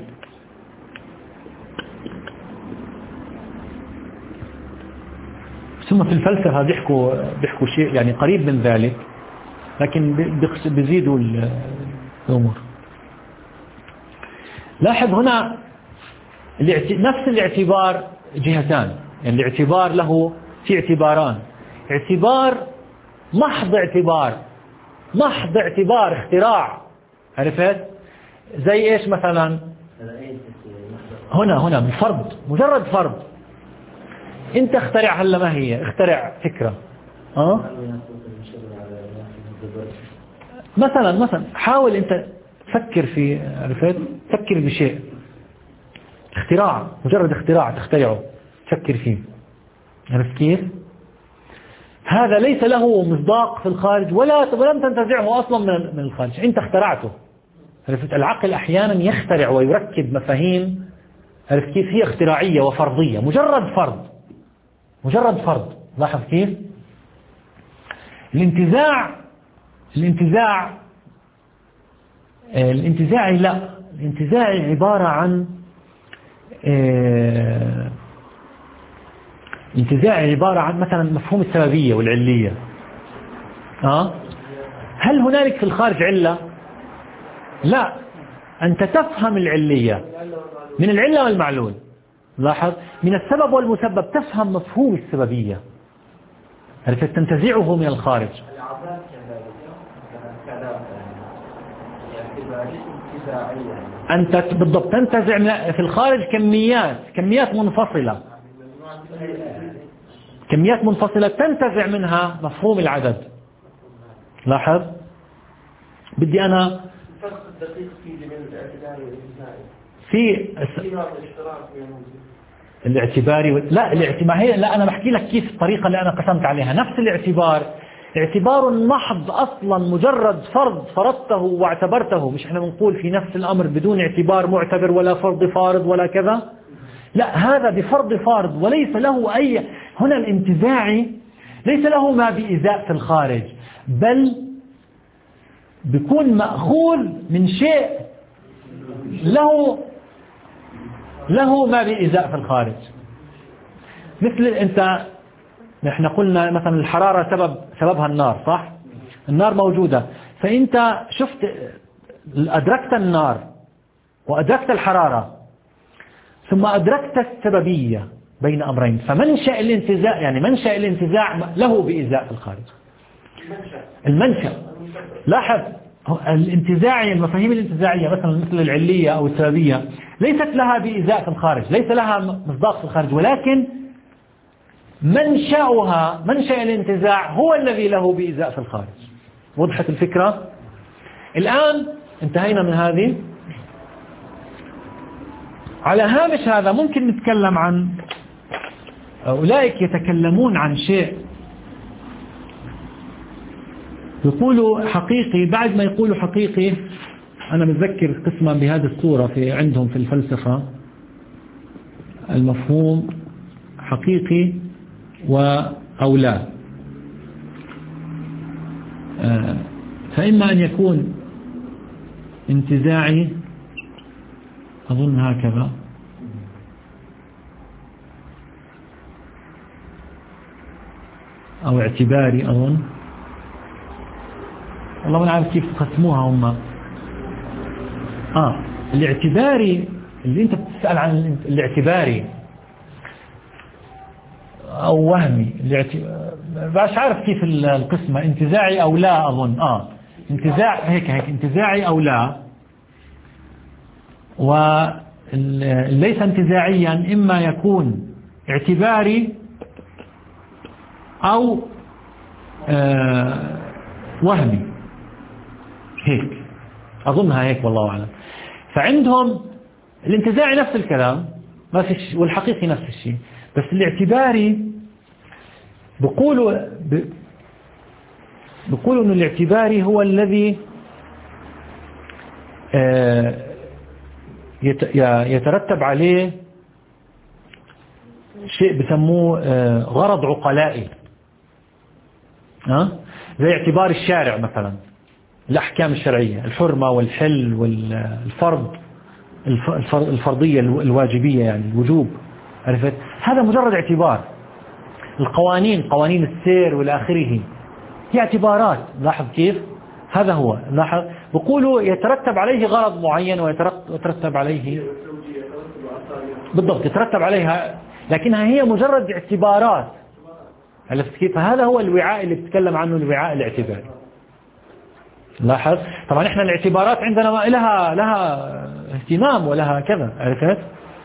ثم في الفلسفة بيحكوا بيحكوا شيء يعني قريب من ذلك، لكن بيزيدوا الأمور. لاحظ هنا نفس الاعتبار جهتان، يعني الاعتبار له في اعتباران: اعتبار محض اعتبار محض اعتبار اختراع، عرفت؟ زي ايش مثلا؟ هنا هنا فرض، مجرد فرض. انت اخترع، هلا ما هي اخترع فكرة اه مثلا مثلا حاول انت تفكر في، عرفت؟ فكر بشيء، اختراع، مجرد اختراع تخترعه تفكر فيه، عرفت كيف؟ هذا ليس له مصداق في الخارج ولا ولم تنتزعه اصلا من من الخارج، انت اخترعته، عرفت؟ العقل احيانا يخترع ويركب مفاهيم، عرفت كيف؟ هي اختراعية وفرضية، مجرد فرض مجرد فرض. لاحظ كيف؟ الانتزاع الانتزاع الانتزاعي لا، الانتزاعي عبارة عن الانتزاعي عبارة عن مثلا مفهوم السببية والعلية. أه؟ هل هنالك في الخارج علة؟ لا، أنت تفهم العلية من العلة والمعلول. لاحظ، من السبب والمسبب تفهم مفهوم السببية، عرفت؟ تنتزعه من الخارج. أنت بالضبط تنتزع في الخارج كميات كميات منفصلة كميات منفصلة تنتزع منها مفهوم العدد. لاحظ، بدي أنا الفرق الدقيق في بين الاعتبار والانتزاعي في الاعتباري و... لا الاعتبار هي لا أنا بحكي لك كيف الطريقة اللي أنا قسمت عليها. نفس الاعتبار اعتبار محض أصلا، مجرد فرض فرضته واعتبرته. مش احنا بنقول في نفس الأمر بدون اعتبار معتبر ولا فرض فارض ولا كذا. لا، هذا بفرض فارض وليس له أي. هنا الانتزاعي ليس له ما بإزاء في الخارج، بل بيكون مأخوذ من شيء له له ما بإزاء في الخارج. مثل أنت نحن قلنا مثلا الحرارة سبب سببها النار، صح؟ النار موجودة، فأنت شفت أدركت النار وأدركت الحرارة ثم أدركت السببية بين أمرين، فمنشأ الانتزاع يعني منشأ الانتزاع له بإزاء في الخارج. المنشأ لاحظ الانتزاعي، المفاهيم الانتزاعية مثلا مثل العلية أو السببية ليست لها بإزاء في الخارج، ليس لها مصداق في الخارج، ولكن منشأها منشأ الانتزاع هو الذي له بإزاء في الخارج. وضحت الفكرة؟ الآن انتهينا من هذه. على هامش هذا ممكن نتكلم عن أولئك يتكلمون عن شيء يقولوا حقيقي. بعد ما يقولوا حقيقي، أنا متذكر قسما بهذه الصورة في عندهم في الفلسفة، المفهوم حقيقي أو لا. فإما أن يكون انتزاعي، أظن هكذا، أو اعتباري أظن، والله ما نعرف كيف قسموها هم. آه الاعتباري اللي أنت بتسأل عن الاعتباري أو وهمي، مش عارف كيف القسمة، انتزاعي أو لا أظن. آه انتزاع هيك هيك انتزاعي أو لا. وليس انتزاعيا إما يكون اعتباري أو آه وهمي، هيك أظنها هيك والله أعلم. فعندهم الانتزاعي نفس الكلام ما فيش، والحقيقي نفس الشيء، بس الاعتباري بيقولوا بيقولوا إنه الاعتباري هو الذي يترتب عليه شيء بسموه غرض عقلائي، ها؟ زي اعتبار الشارع مثلا، الأحكام الشرعية، الحرمة والحل والفرض، الفرضية الواجبية يعني الوجوب، عرفت؟ هذا مجرد اعتبار. القوانين، قوانين السير والى آخره، هي اعتبارات. لاحظ كيف هذا هو. لاحظ بقولوا يترتب عليه غرض معين ويترتب عليه بالضبط، يترتب عليها، لكنها هي مجرد اعتبارات. عرفت كيف؟ هذا هو الوعاء اللي بتكلم عنه، الوعاء الاعتباري. لاحظ طبعا احنا الاعتبارات عندنا لها لها اهتمام ولها كذا، عرفت؟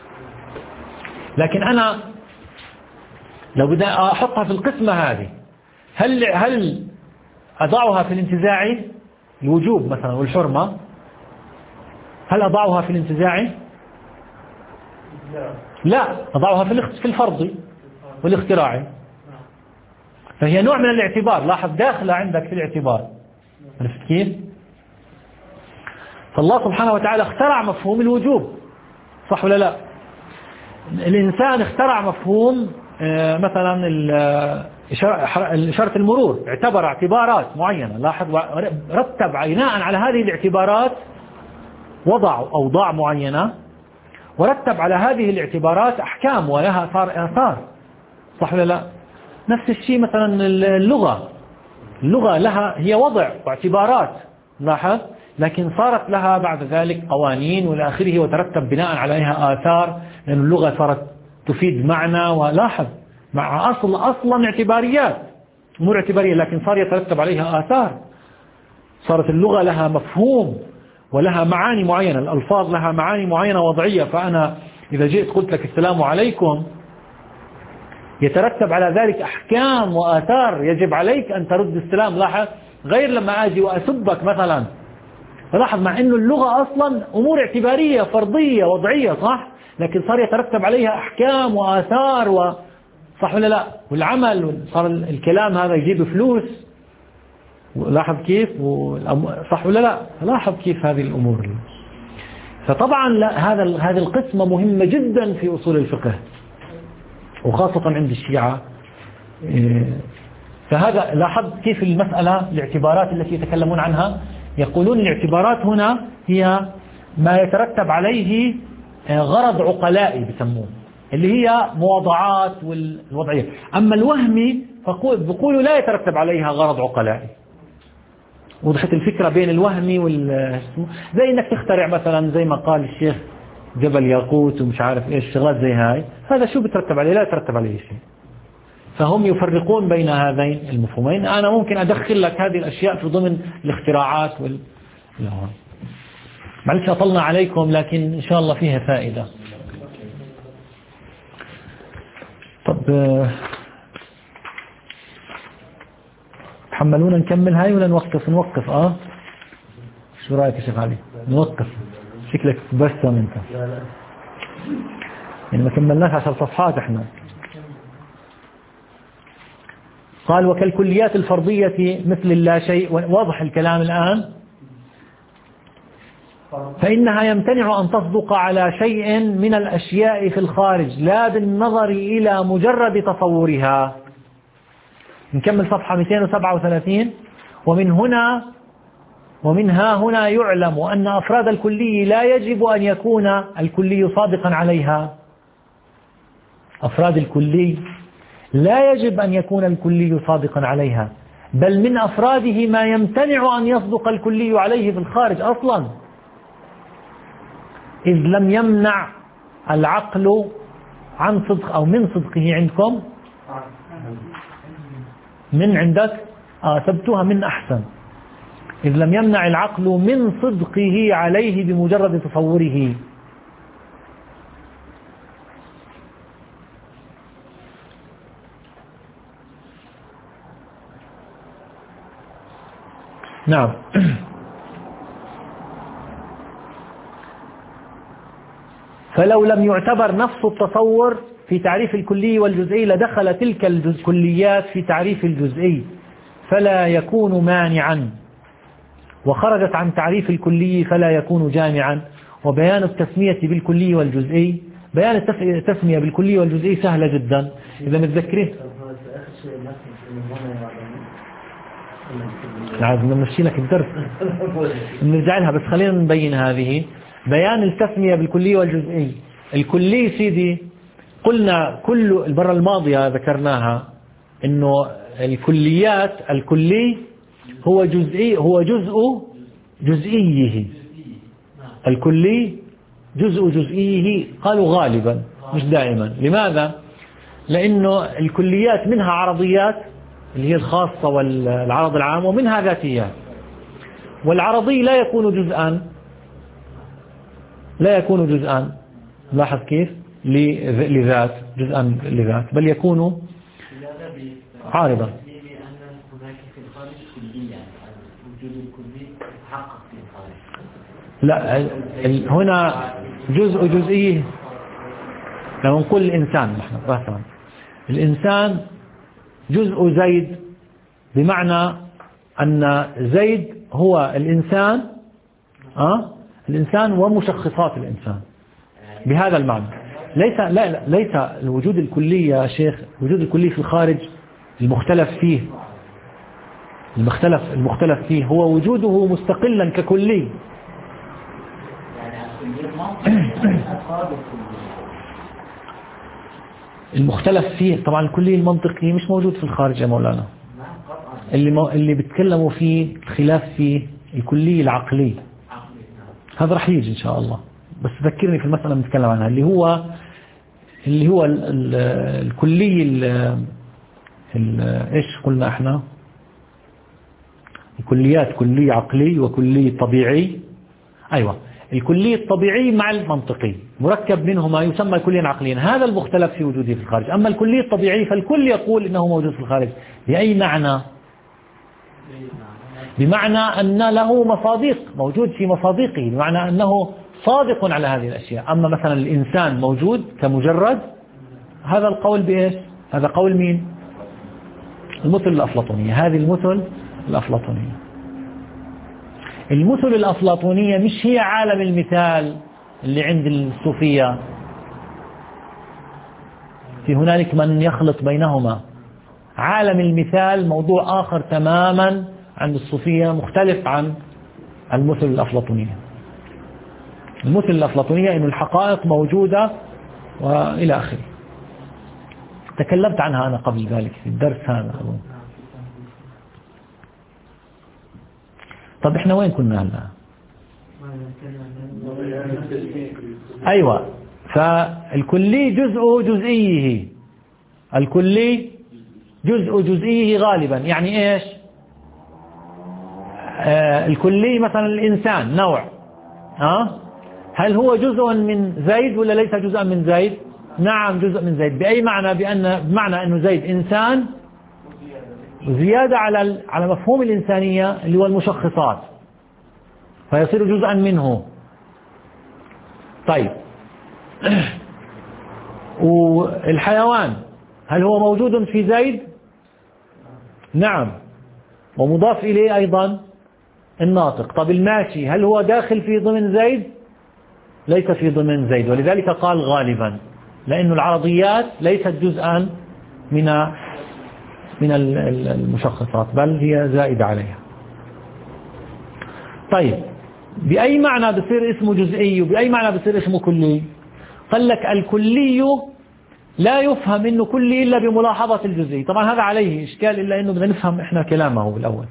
لكن انا لو بدي احطها في القسمة هذه، هل هل اضعها في الانتزاعي الوجوب مثلا والحرمة؟ هل اضعها في الانتزاعي؟ لا، اضعها في الفرضي والاختراعي. فهي نوع من الاعتبار. لاحظ داخلة عندك في الاعتبار. عرفت كيف؟ فالله سبحانه وتعالى اخترع مفهوم الوجوب، صح ولا لا؟ الإنسان اخترع مفهوم مثلا إشارة المرور، اعتبر اعتبارات معينة. لاحظ رتب بناء على هذه الاعتبارات، وضع أوضاع معينة، ورتب على هذه الاعتبارات أحكام ولها صار آثار، صح ولا لا؟ نفس الشيء مثلا اللغة، اللغة لها هي وضع واعتبارات، لاحظ، لكن صارت لها بعد ذلك قوانين والى آخره، وترتب بناء عليها آثار، لأن اللغة صارت تفيد معنى. ولاحظ مع أصل أصلا اعتباريات، أمور اعتبارية، لكن صار يترتب عليها آثار. صارت اللغة لها مفهوم ولها معاني معينة، الألفاظ لها معاني معينة وضعية. فأنا إذا جئت قلت لك السلام عليكم، يترتب على ذلك أحكام وآثار، يجب عليك أن ترد السلام. لاحظ غير لما أجي وأسبك مثلا. فلاحظ مع أنه اللغة أصلا أمور اعتبارية فرضية وضعية، صح؟ لكن صار يترتب عليها أحكام وآثار و صح ولا لا؟ والعمل صار الكلام هذا يجيب فلوس، لاحظ كيف؟ صح ولا لا؟ لاحظ كيف هذه الأمور. فطبعا لا، هذا هذه القسمة مهمة جدا في أصول الفقه وخاصة عند الشيعة. فهذا لاحظ كيف المسألة، الاعتبارات التي يتكلمون عنها، يقولون الاعتبارات هنا هي ما يترتب عليه غرض عقلائي بسموه، اللي هي مواضعات والوضعية. أما الوهمي فبقولوا لا يترتب عليها غرض عقلائي. وضحت الفكرة بين الوهمي وال زي انك تخترع مثلا زي ما قال الشيخ جبل ياقوت ومش عارف ايش شغلات زي هاي، هذا شو بترتب عليه؟ لا يترتب عليه شيء. فهم يفرقون بين هذين المفهومين. أنا ممكن أدخل لك هذه الأشياء في ضمن الاختراعات وال... معلش أطلنا عليكم، لكن إن شاء الله فيها فائدة. طب حملونا نكمل هاي ولا نوقف؟ نوقف اه شو رأيك يا شيخ علي؟ نوقف. شكلك بسم انت يعني ما كملناش عشر صفحات احنا. قال وكالكليات الفرضية مثل اللا شيء، واضح الكلام الآن. فإنها يمتنع أن تصدق على شيء من الأشياء في الخارج لا بالنظر إلى مجرد تصورها. نكمل صفحة مئتين وسبعة وثلاثين. ومن هنا ومنها هنا يعلم أن أفراد الكلي لا يجب أن يكون الكلي صادقا عليها. أفراد الكلي لا يجب أن يكون الكلي صادقا عليها، بل من أفراده ما يمتنع أن يصدق الكلي عليه في الخارج أصلا، إذ لم يمنع العقل عن صدق أو من صدقه. عندكم من عندك آه سبتوها من أحسن. إذ لم يمنع العقل من صدقه عليه بمجرد تصوره. نعم. فلو لم يعتبر نفس التصور في تعريف الكلي والجزئي لدخل تلك الكليات في تعريف الجزئي فلا يكون مانعا، وخرجت عن تعريف الكلي فلا يكون جامعا. وبيان التسمية بالكلي والجزئي، بيان التسمية بالكلي والجزئي سهلة جدا إذا متذكرين. لازم نمشي لك الدرس نرجع لها، بس خلينا نبين هذه. بيان التسمية بالكلي والجزئي. الكلي سيدي قلنا كل المرة الماضية ذكرناها إنه الكليات الكلي هو جزئي، هو جزء جزئيه. الكلي جزء جزئيه قالوا غالبا مش دائما. لماذا؟ لأنه الكليات منها عرضيات اللي هي الخاصة والعرض العام، ومنها ذاتيات. والعرضي لا يكون جزءا لا يكون جزءا لاحظ كيف لذات جزءا لذات، بل يكون عارضا. لا هنا جزء جزئي. لما نقول الإنسان نحن مثلا الإنسان جزء زيد، بمعنى أن زيد هو الإنسان أه؟ الإنسان ومشخصات الإنسان بهذا المعنى. ليس لا لا ليس الوجود الكلي يا شيخ، الوجود الكلي في الخارج المختلف فيه المختلف المختلف فيه هو وجوده مستقلا ككلي. المختلف فيه طبعا الكلي المنطقي مش موجود في الخارج يا مولانا. اللي مو اللي بيتكلموا فيه الخلاف فيه الكلي العقلي، هذا رح يجي إن شاء الله. بس ذكرني في المسألة بنتكلم عنها اللي هو اللي هو ال ال الكلي ال ال إيش قلنا إحنا؟ الكليات كلي عقلي وكلي طبيعي. أيوة، الكلي الطبيعي مع المنطقي مركب منهما يسمى كليا عقليا. هذا المختلف في وجوده في الخارج. أما الكلي الطبيعي فالكل يقول إنه موجود في الخارج. بأي معنى؟ بمعنى أن له مصادق، موجود في مصادقه، بمعنى أنه صادق على هذه الأشياء. أما مثلا الإنسان موجود كمجرد، هذا القول بإيش؟ هذا قول مين؟ المثل الأفلاطونية. هذه المثل الأفلاطونية. المثل الأفلاطونية مش هي عالم المثال اللي عند الصوفية، في هنالك من يخلط بينهما. عالم المثال موضوع آخر تماما عند الصوفية، مختلف عن المثل الأفلاطونية. المثل الأفلاطونية إنه الحقائق موجودة وإلى آخره. تكلمت عنها أنا قبل ذلك في الدرس هذا. طب إحنا وين كنا هلا؟ أيوة، فالكلي جزء جزئيه. الكلي جزء جزئيه غالبا. يعني إيش؟ آه الكلي مثلا الإنسان نوع، آه هل هو جزء من زيد ولا ليس جزءا من زيد؟ نعم جزء من زيد. بأي معنى؟ بأن بمعنى أنه زيد إنسان زيادة على على مفهوم الإنسانية اللي هو المشخصات، فيصير جزءا منه. طيب والحيوان هل هو موجود في زيد؟ نعم، ومضاف إليه أيضا الناطق. طب الماشي هل هو داخل في ضمن زيد؟ ليس في ضمن زيد، ولذلك قال غالبا، لأن العرضيات ليست جزءا من من المشخصات، بل هي زائدة عليها. طيب بأي معنى بصير اسمه جزئي وبأي معنى بصير اسمه كلي؟ قال لك الكلي لا يفهم انه كلي إلا بملاحظة الجزئي. طبعا هذا عليه إشكال، إلا أنه بدنا نفهم إحنا كلامه بالأول.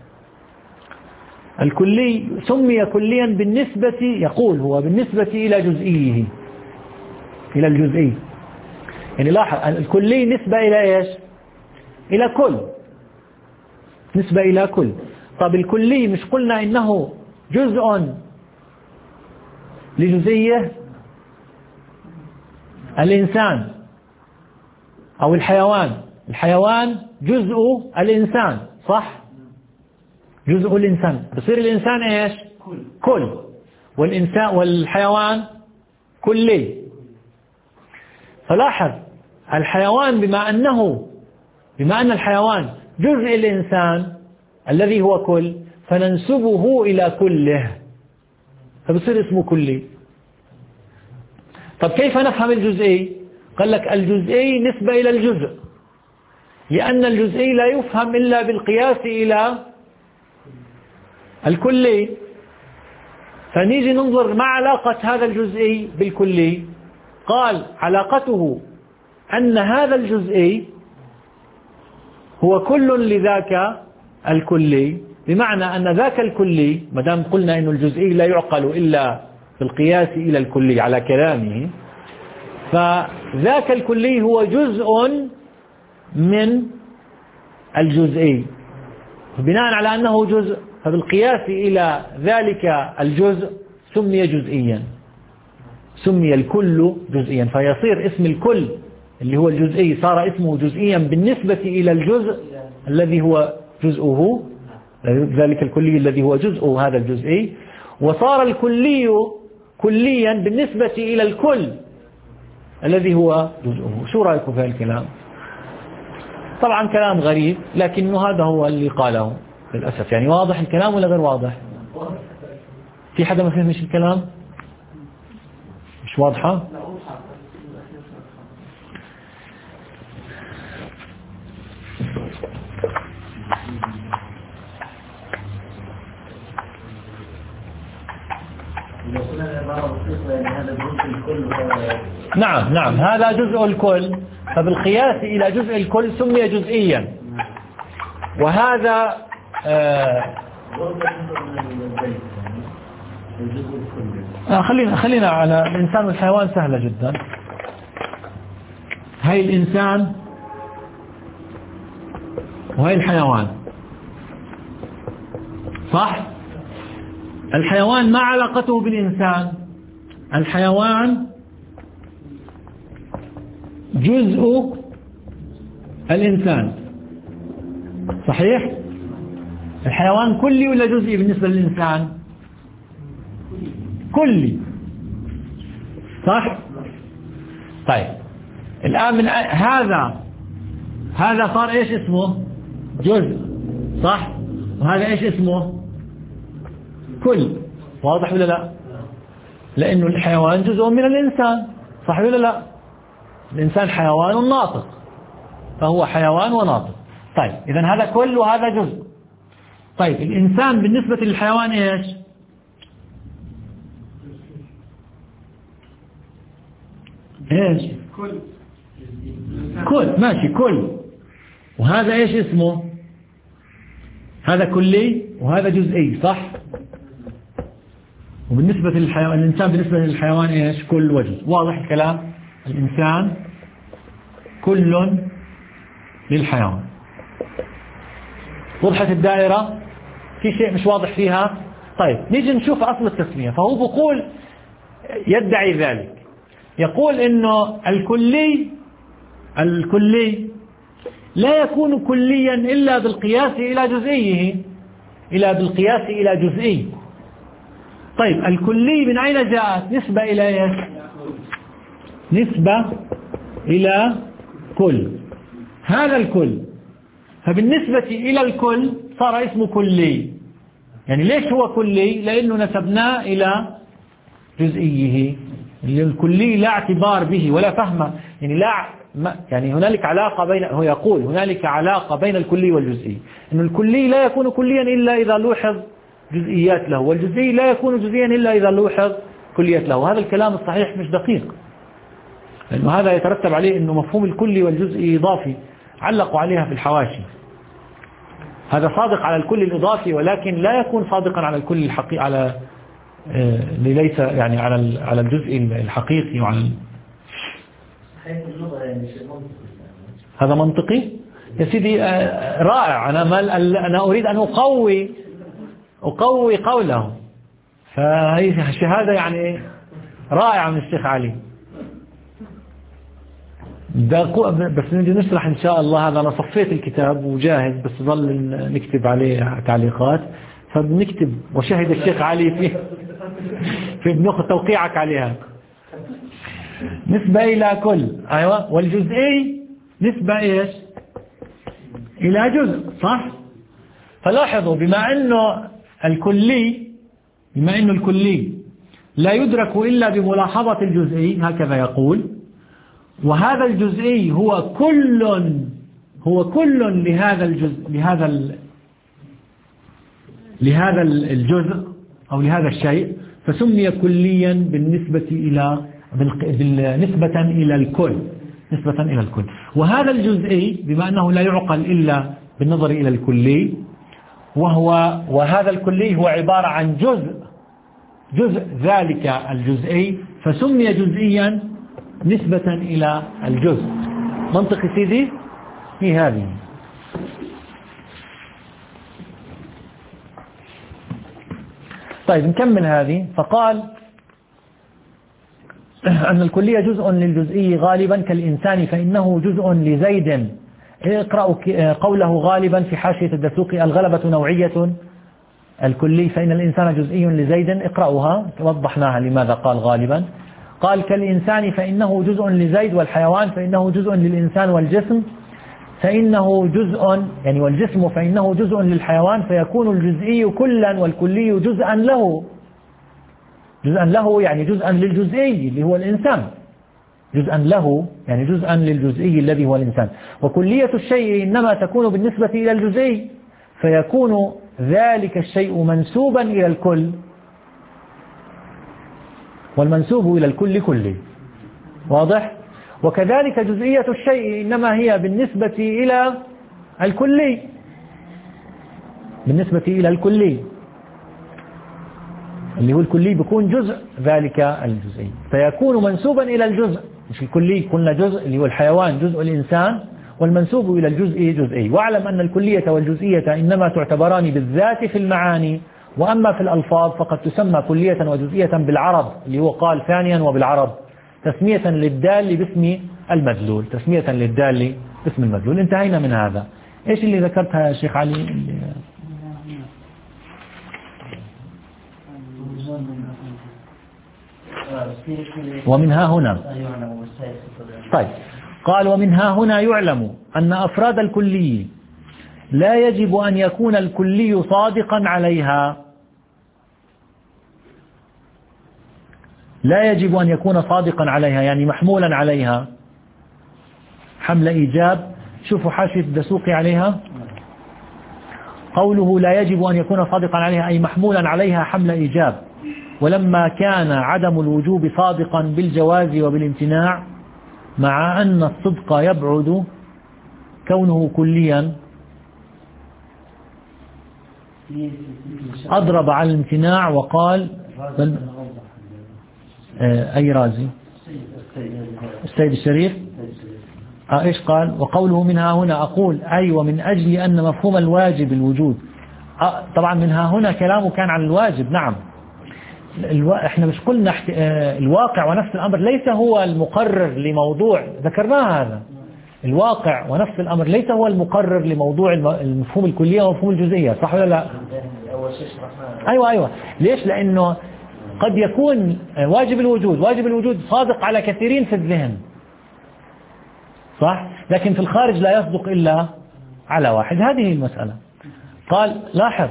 الكلي سمي كليا بالنسبة، يقول هو بالنسبة إلى جزئيه، إلى الجزئي. يعني لاحظ الكلي نسبة إلى إيش؟ إلى كل، نسبة إلى كل. طب الكلي مش قلنا إنه جزء لجزئية؟ الإنسان أو الحيوان، الحيوان جزء الإنسان، صح؟ جزء الإنسان، بصير الإنسان إيش؟ كل. والإنسان والحيوان كلي. فلاحظ الحيوان بما أنه بما أن الحيوان جزء الإنسان الذي هو كل، فننسبه إلى كله، فبصير اسمه كلي. طب كيف نفهم الجزئي؟ قال لك الجزئي نسبة إلى الجزء، لأن الجزئي لا يفهم إلا بالقياس إلى الكلي. فنيجي ننظر ما علاقة هذا الجزئي بالكلي. قال علاقته أن هذا الجزئي هو كل لذاك الكلي، بمعنى أن ذاك الكلي، مدام قلنا أن الجزئي لا يعقل إلا بالقياس إلى الكلي على كلامه، فذاك الكلي هو جزء من الجزئي. بناء على أنه جزء، فبالقياس إلى ذلك الجزء سمي جزئيا، سمي الكل جزئيا. فيصير اسم الكل اللي هو الجزئي صار اسمه جزئيا بالنسبة إلى الجزء الذي هو جزءه، ذلك الكلي الذي هو جزء هذا الجزئي، وصار الكلي كليا بالنسبة إلى الكل الذي هو جزءه. شو رأيكم في الكلام؟ طبعا كلام غريب، لكنه هذا هو اللي قاله للأسف. يعني واضح الكلام ولا غير واضح؟ في حدا ما فهمش الكلام؟ مش واضحة؟ نعم نعم، هذا جزء الكل، فبالقياس إلى جزء الكل سمي جزئيا. وهذا آه خلينا خلينا على الإنسان والحيوان، سهلة جدا. هاي الإنسان وهي الحيوان، صح؟ الحيوان ما علاقته بالإنسان؟ الحيوان جزء الإنسان، صحيح؟ الحيوان كلي ولا جزئي بالنسبة للإنسان؟ كلي. صح؟ طيب الآن من هذا هذا صار إيش اسمه؟ جزء، صح؟ وهذا إيش اسمه؟ كل. واضح ولا لا؟ لأنه الحيوان جزء من الإنسان، صح ولا لا؟ الإنسان حيوان ناطق، فهو حيوان وناطق. طيب إذن هذا كل وهذا جزء. طيب الإنسان بالنسبة للحيوان إيش؟ إيش؟ كل كل، ماشي كل. وهذا إيش اسمه؟ هذا كلي وهذا جزئي، صح؟ وبالنسبة للحيوان، الإنسان بالنسبة للحيوان إيش؟ كل وجزء. واضح الكلام؟ الإنسان كل للحيوان. وضحت الدائرة؟ في شيء مش واضح فيها؟ طيب نيجي نشوف أصل التسمية. فهو بقول يدعي ذلك، يقول إنه الكلي الكلي لا يكون كليا إلا بالقياس إلى جزئيه، إلى بالقياس إلى جزئي. طيب الكلي من أين جاءت؟ نسبة إلى إيش؟ نسبة إلى كل. هذا الكل، فبالنسبة إلى الكل صار اسمه كلي. يعني ليش هو كلي؟ لأنه نسبناه إلى جزئيه. الكلي لا اعتبار به ولا فهم، يعني لا يعني هنالك علاقة بين، هو يقول هنالك علاقة بين الكلي والجزئي، إنه الكلي لا يكون كليا إلا إذا لوحظ جزئيات له، والجزئي لا يكون جزئيا إلا إذا لوحظ كليات له. هذا الكلام الصحيح مش دقيق، لأنه هذا يترتب عليه أنه مفهوم الكلي والجزئي إضافي، علقوا عليها في الحواشي. هذا صادق على الكل الإضافي، ولكن لا يكون صادقا على الكل الحقيقي، على ليس يعني على على الجزء الحقيقي وعلى هذا منطقي يا سيدي. رائع. أنا ما أنا أريد أن أقوي أقوي قوله، فهي شهادة يعني رائعة من الشيخ علي. بس نجي نشرح إن شاء الله. هذا أنا صفيت الكتاب وجاهز، بس ظل نكتب عليه تعليقات، فبنكتب وشهد الشيخ علي فيه في بناخذ توقيعك عليها. نسبة إلى كل، أيوة. والجزئي نسبة إيش؟ إلى جزء، صح؟ فلاحظوا بما أنه الكلي بما أنه الكلي لا يدرك إلا بملاحظة الجزئي، هكذا يقول، وهذا الجزئي هو كل هو كل لهذا الجزء لهذا ال لهذا الجزء أو لهذا الشيء، فسمي كليا بالنسبة إلى بالنسبة إلى الكل نسبة إلى الكل. وهذا الجزئي بما أنه لا يعقل إلا بالنظر إلى الكلي، وهو وهذا الكلي هو عبارة عن جزء جزء ذلك الجزئي، فسمي جزئيا نسبة إلى الجزء. منطق سيدي هي هذه. طيب نكمل هذه. فقال أن الكلية جزء للجزئي غالبا كالإنسان فإنه جزء لزيد. اقرأوا قوله غالبا في حاشية الدسوقي: الغلبة نوعية الكلي فإن الإنسان جزئي لزيد. اقرأوها، وضحناها لماذا قال غالبا. قال كالإنسان فإنه جزء لزيد، والحيوان فإنه جزء للإنسان، والجسم فإنه جزء يعني والجسم فإنه جزء للحيوان، فيكون الجزئي كلا والكلي جزءا له. جزءا له يعني جزءا للجزئي اللي هو الإنسان، جزءا له يعني جزءا للجزئي الذي هو الإنسان. وكلية الشيء إنما تكون بالنسبة إلى الجزئي، فيكون ذلك الشيء منسوبا إلى الكل، والمنسوب إلى الكل كلي. واضح؟ وكذلك جزئية الشيء إنما هي بالنسبة إلى الكلي، بالنسبة إلى الكلي اللي هو الكلي بيكون جزء ذلك الجزئي، فيكون منسوبا إلى الجزء. مش الكلي قلنا جزء اللي هو الحيوان، جزء الإنسان، والمنسوب إلى الجزء جزئي. واعلم أن الكلية والجزئية إنما تعتبران بالذات في المعاني، وأما في الألفاظ فقد تسمى كلية وجزئية بالعرب، اللي هو قال ثانيا وبالعرب تسمية للدال باسم المدلول، تسمية للدال باسم المدلول. انتهينا من هذا. ايش اللي ذكرتها يا شيخ علي؟ اللي ومنها هنا. طيب قال ومنها هنا يعلم أن أفراد الكلي لا يجب أن يكون الكلي صادقا عليها، لا يجب أن يكون صادقا عليها يعني محمولا عليها حمل إيجاب. شوفوا حاشية الدسوقي عليها، قوله لا يجب أن يكون صادقا عليها أي محمولا عليها حمل إيجاب، ولما كان عدم الوجوب صادقا بالجواز وبالامتناع مع أن الصدق يبعد كونه كليا أضرب على الامتناع وقال بل أي رازي السيد الشريف آه إيش قال؟ وقوله منها هنا أقول أي ومن أجل أن مفهوم الواجب الوجود. آه طبعا منها هنا كلامه كان عن الواجب. نعم الو... احنا مش قلنا احت... آه الواقع ونفس الأمر ليس هو المقرر لموضوع، ذكرناه هذا الواقع ونفس الأمر ليس هو المقرر لموضوع المفهوم الكلية ومفهوم الجزئية، صح ولا لا؟ أيوة أيوة. ليش؟ لأنه قد يكون واجب الوجود واجب الوجود صادق على كثيرين في الذهن صح، لكن في الخارج لا يصدق إلا على واحد. هذه المسألة. قال لاحظ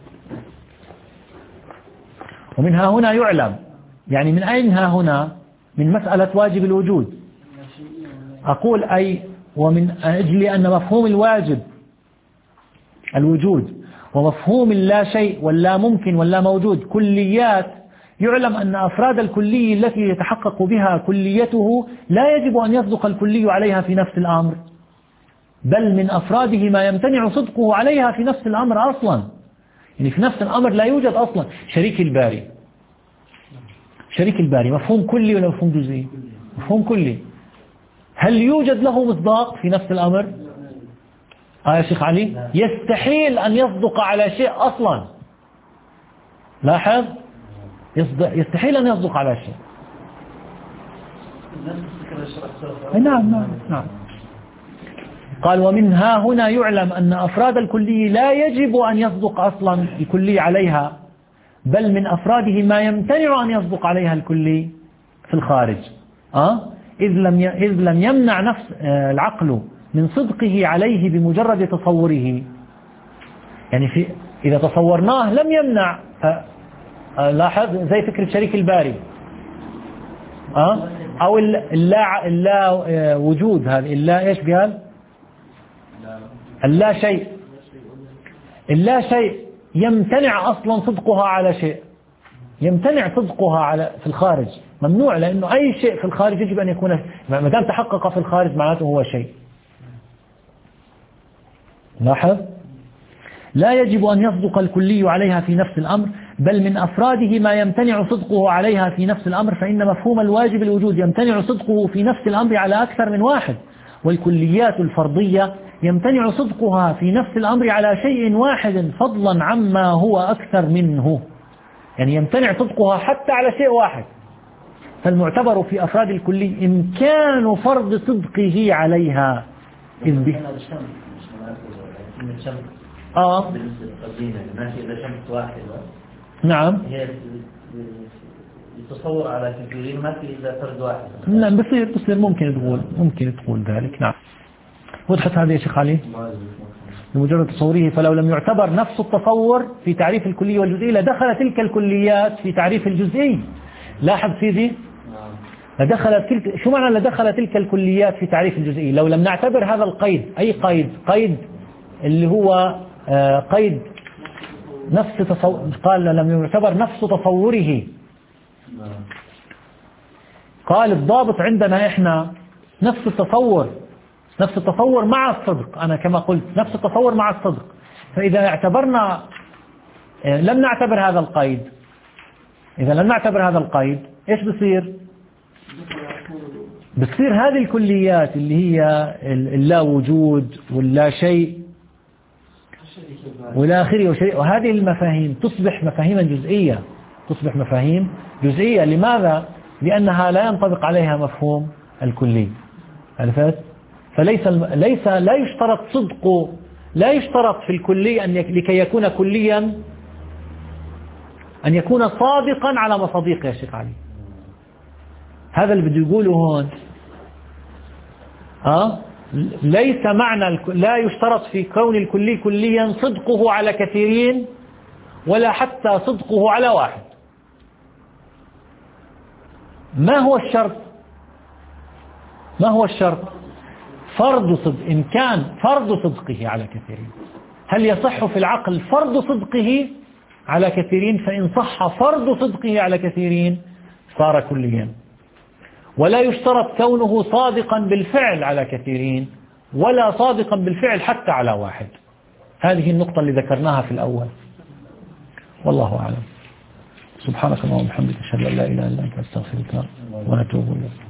ومنها هنا يعلم، يعني من أين ها هنا؟ من مسألة واجب الوجود. أقول أي ومن أجل أن مفهوم الواجب الوجود ومفهوم اللا شيء واللا ممكن واللا موجود كليات، يعلم أن أفراد الكلي التي يتحقق بها كليته لا يجب أن يصدق الكلي عليها في نفس الأمر، بل من أفراده ما يمتنع صدقه عليها في نفس الأمر أصلا. يعني في نفس الأمر لا يوجد أصلا شريك الباري. شريك الباري مفهوم كلي ولا مفهوم جزئي؟ مفهوم كلي. هل يوجد له مصداق في نفس الأمر؟ آه يا شيخ علي يستحيل أن يصدق على شيء أصلا. لاحظ يستحيل أن يصدق على شيء. نعم نعم نعم. قال ومنها هنا يعلم أن أفراد الكلي لا يجب أن يصدق أصلا الكلي عليها، بل من أفراده ما يمتنع أن يصدق عليها الكلي في الخارج. أه؟ إذ لم إذ لم يمنع نفس العقل من صدقه عليه بمجرد تصوره. يعني في إذا تصورناه لم يمنع. لاحظ زي فكرة شريك الباري أه؟ أو اللا اللا وجود، هذه اللا إيش قال؟ اللا شيء. اللا شيء يمتنع أصلا صدقها على شيء، يمتنع صدقها على في الخارج، ممنوع، لأنه أي شيء في الخارج يجب أن يكون ما دام تحقق في الخارج معناته هو شيء. لاحظ لا يجب أن يصدق الكلي عليها في نفس الأمر، بل من أفراده ما يمتنع صدقه عليها في نفس الأمر، فإن مفهوم الواجب الوجود يمتنع صدقه في نفس الأمر على أكثر من واحد، والكليات الفرضية يمتنع صدقها في نفس الأمر على شيء واحد فضلا عما هو أكثر منه. يعني يمتنع صدقها حتى على شيء واحد. فالمعتبر في أفراد الكلي إمكان فرض صدقه عليها. إذ به آه إذا شمس واحدة نعم هي يتصور على كثيرين، ما في إذا فرد واحد. نعم بصير بصير ممكن تقول ممكن تقول ذلك. نعم وضحت هذا يا شيخ علي؟ بمجرد تصوره. فلو لم يعتبر نفس التصور في تعريف الكلي والجزئي لدخل تلك الكليات في تعريف الجزئي. لاحظ سيدي لدخلت تلك، شو معنى لدخل تلك الكليات في تعريف الجزئي؟ لو لم نعتبر هذا القيد، أي قيد؟ قيد اللي هو آه قيد نفس تصور. قال لم يعتبر نفس تصوره. قال الضابط عندنا إحنا نفس التصور، نفس التصور مع الصدق. أنا كما قلت نفس التصور مع الصدق. فإذا اعتبرنا آه لم نعتبر هذا القيد، إذا لم نعتبر هذا القيد إيش بصير؟ بتصير هذه الكليات اللي هي اللا وجود واللا شيء والى اخره وشيء، وهذه المفاهيم تصبح مفاهيما جزئية، تصبح مفاهيم جزئية. لماذا؟ لأنها لا ينطبق عليها مفهوم الكلي. عرفت؟ فليس ليس لا يشترط صدق، لا يشترط في الكلي أن لكي يكون كليا أن يكون صادقا على مصادق يا شيخ علي. هذا اللي بده يقوله هون. أه؟ ليس معنى لا يشترط في كون الكلي كليا صدقه على كثيرين ولا حتى صدقه على واحد. ما هو الشرط؟ ما هو الشرط؟ فرض صدق. إن كان فرض صدقه على كثيرين، هل يصح في العقل فرض صدقه على كثيرين؟ فإن صح فرض صدقه على كثيرين صار كليا. ولا يشترط كونه صادقا بالفعل على كثيرين ولا صادقا بالفعل حتى على واحد. هذه النقطة اللي ذكرناها في الأول. والله أعلم. سبحانك اللهم وبحمدك أشهد أن لا إله إلا أنت أستغفرك ونتوب إليك.